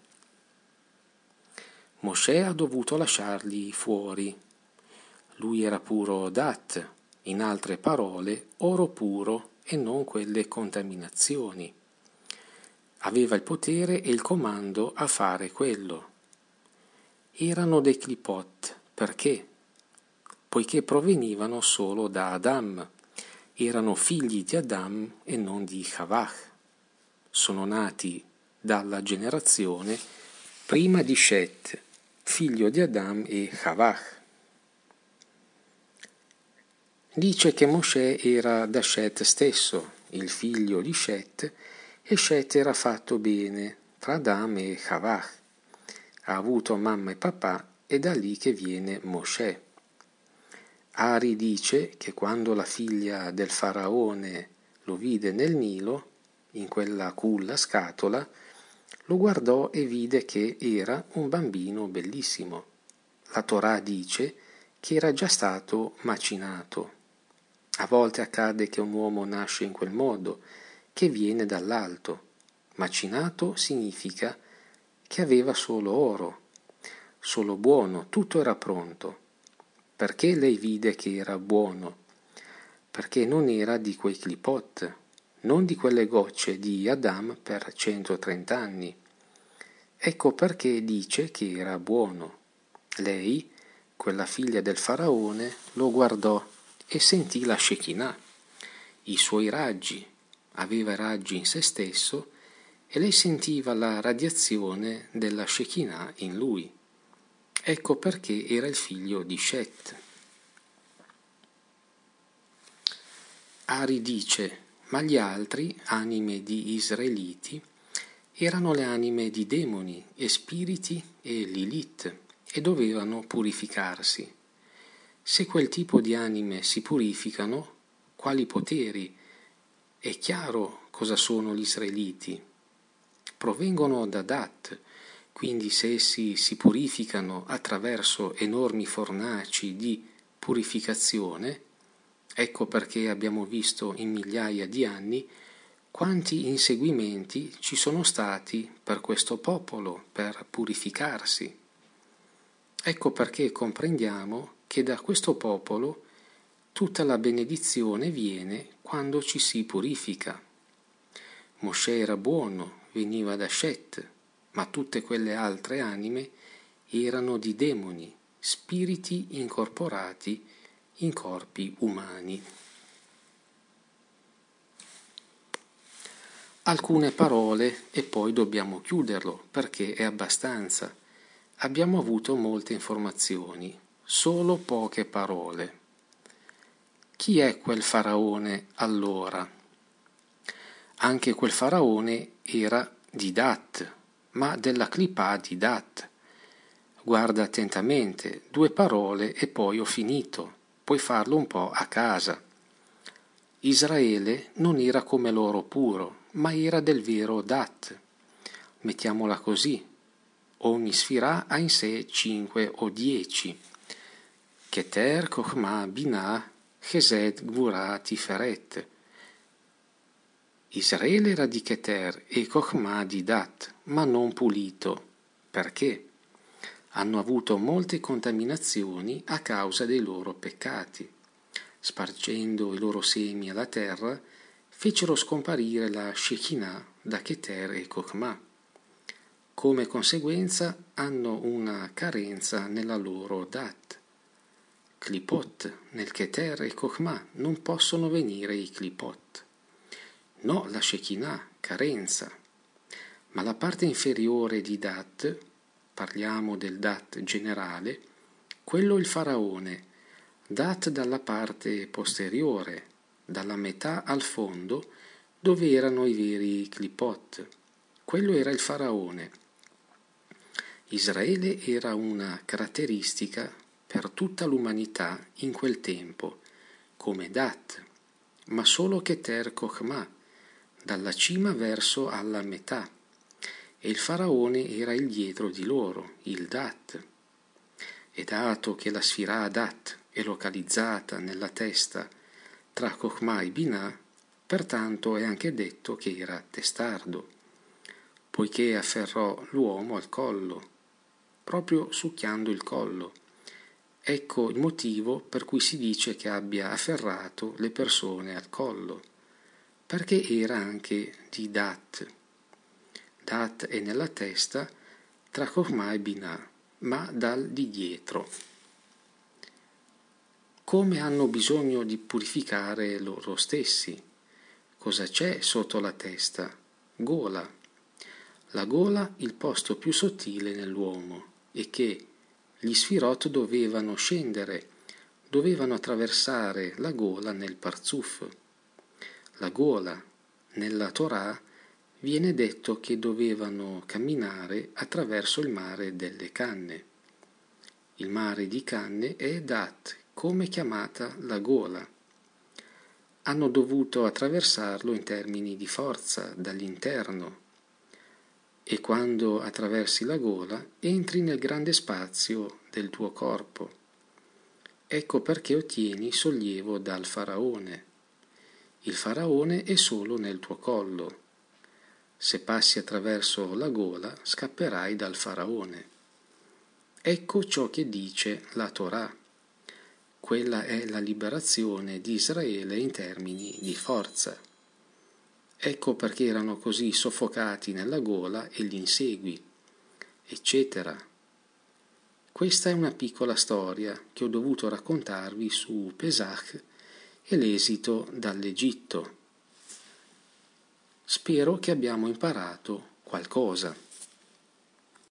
Mosè ha dovuto lasciarli fuori. Lui era puro Dat, in altre parole, oro puro e non quelle contaminazioni. Aveva il potere e il comando a fare quello. Erano dei clipot. Perché? poiché provenivano solo da Adam, erano figli di Adam e non di Havah. Sono nati dalla generazione prima di Shet, figlio di Adam e Havah. Dice che Mosè era da Shet stesso, il figlio di Shet, e Shet era fatto bene tra Adam e Havah. Ha avuto mamma e papà, e da lì che viene Mosè. Ari dice che quando la figlia del faraone lo vide nel Nilo, in quella culla scatola, lo guardò e vide che era un bambino bellissimo. La Torah dice che era già stato macinato. A volte accade che un uomo nasce in quel modo, che viene dall'alto. Macinato significa che aveva solo oro, solo buono, tutto era pronto. Perché lei vide che era buono? Perché non era di quei clipot, non di quelle gocce di Adam per 130 anni. Ecco perché dice che era buono. Lei, quella figlia del faraone, lo guardò e sentì la Shekinah, i suoi raggi, aveva raggi in se stesso e lei sentiva la radiazione della Shekinah in lui. Ecco perché era il figlio di Shet. Ari dice, ma gli altri, anime di Israeliti, erano le anime di demoni e spiriti e Lilith e dovevano purificarsi. Se quel tipo di anime si purificano, quali poteri? È chiaro cosa sono gli Israeliti. Provengono da Dat, quindi se essi si purificano attraverso enormi fornaci di purificazione, ecco perché abbiamo visto in migliaia di anni quanti inseguimenti ci sono stati per questo popolo, per purificarsi. Ecco perché comprendiamo che da questo popolo tutta la benedizione viene quando ci si purifica. Mosè era buono, veniva da Shet, ma tutte quelle altre anime erano di demoni, spiriti incorporati in corpi umani. Alcune parole e poi dobbiamo chiuderlo perché è abbastanza. Abbiamo avuto molte informazioni, solo poche parole. Chi è quel faraone allora? Anche quel faraone era di Dat, ma della clipà di Dat. Guarda attentamente, 2 parole e poi ho finito, puoi farlo un po' a casa. Israele non era come l'oro puro, ma era del vero Dat. Mettiamola così, ogni sfirà ha in sé 5 o 10. Keter, Chochmah, Binah, Chesed, Gvurah, Tiferet. Israele era di Keter e Chochmah di Dat, ma non pulito. Perché? Hanno avuto molte contaminazioni a causa dei loro peccati. Spargendo i loro semi alla terra, fecero scomparire la Shekinah da Keter e Chochmah. Come conseguenza hanno una carenza nella loro Dat. Clipot, nel Keter e Chochmah non possono venire i clipot. No, la Shekinah, carenza. Ma la parte inferiore di Dat, parliamo del Dat generale, quello il faraone, Dat dalla parte posteriore, dalla metà al fondo, dove erano i veri clipot. Quello era il faraone. Israele era una caratteristica per tutta l'umanità in quel tempo, come Dat, ma solo Keter Chochmah, dalla cima verso alla metà, e il faraone era il dietro di loro, il Dat. E dato che la sfirà Dat è localizzata nella testa tra Chochmah e Binah, pertanto è anche detto che era testardo, poiché afferrò l'uomo al collo, proprio succhiando il collo. Ecco il motivo per cui si dice che abbia afferrato le persone al collo, perché era anche di Dat. Dat è nella testa tra Chochmah e Binah, ma dal di dietro. come hanno bisogno di purificare loro stessi. Cosa c'è sotto la testa? Gola. La gola il posto più sottile nell'uomo e che gli Sfirot dovevano scendere, dovevano attraversare la gola nel Parzuf. La gola nella Torah viene detto che dovevano camminare attraverso il mare delle canne. Il mare di canne è Dat, come chiamata la gola. Hanno dovuto attraversarlo in termini di forza, dall'interno. E quando attraversi la gola, entri nel grande spazio del tuo corpo. Ecco perché ottieni sollievo dal faraone. Il faraone è solo nel tuo collo. Se passi attraverso la gola, scapperai dal faraone. Ecco ciò che dice la Torah. Quella è la liberazione di Israele in termini di forza. Ecco perché erano così soffocati nella gola e gli insegui, eccetera. Questa è una piccola storia che ho dovuto raccontarvi su Pesach e l'esito dall'Egitto. Spero che abbiamo imparato qualcosa.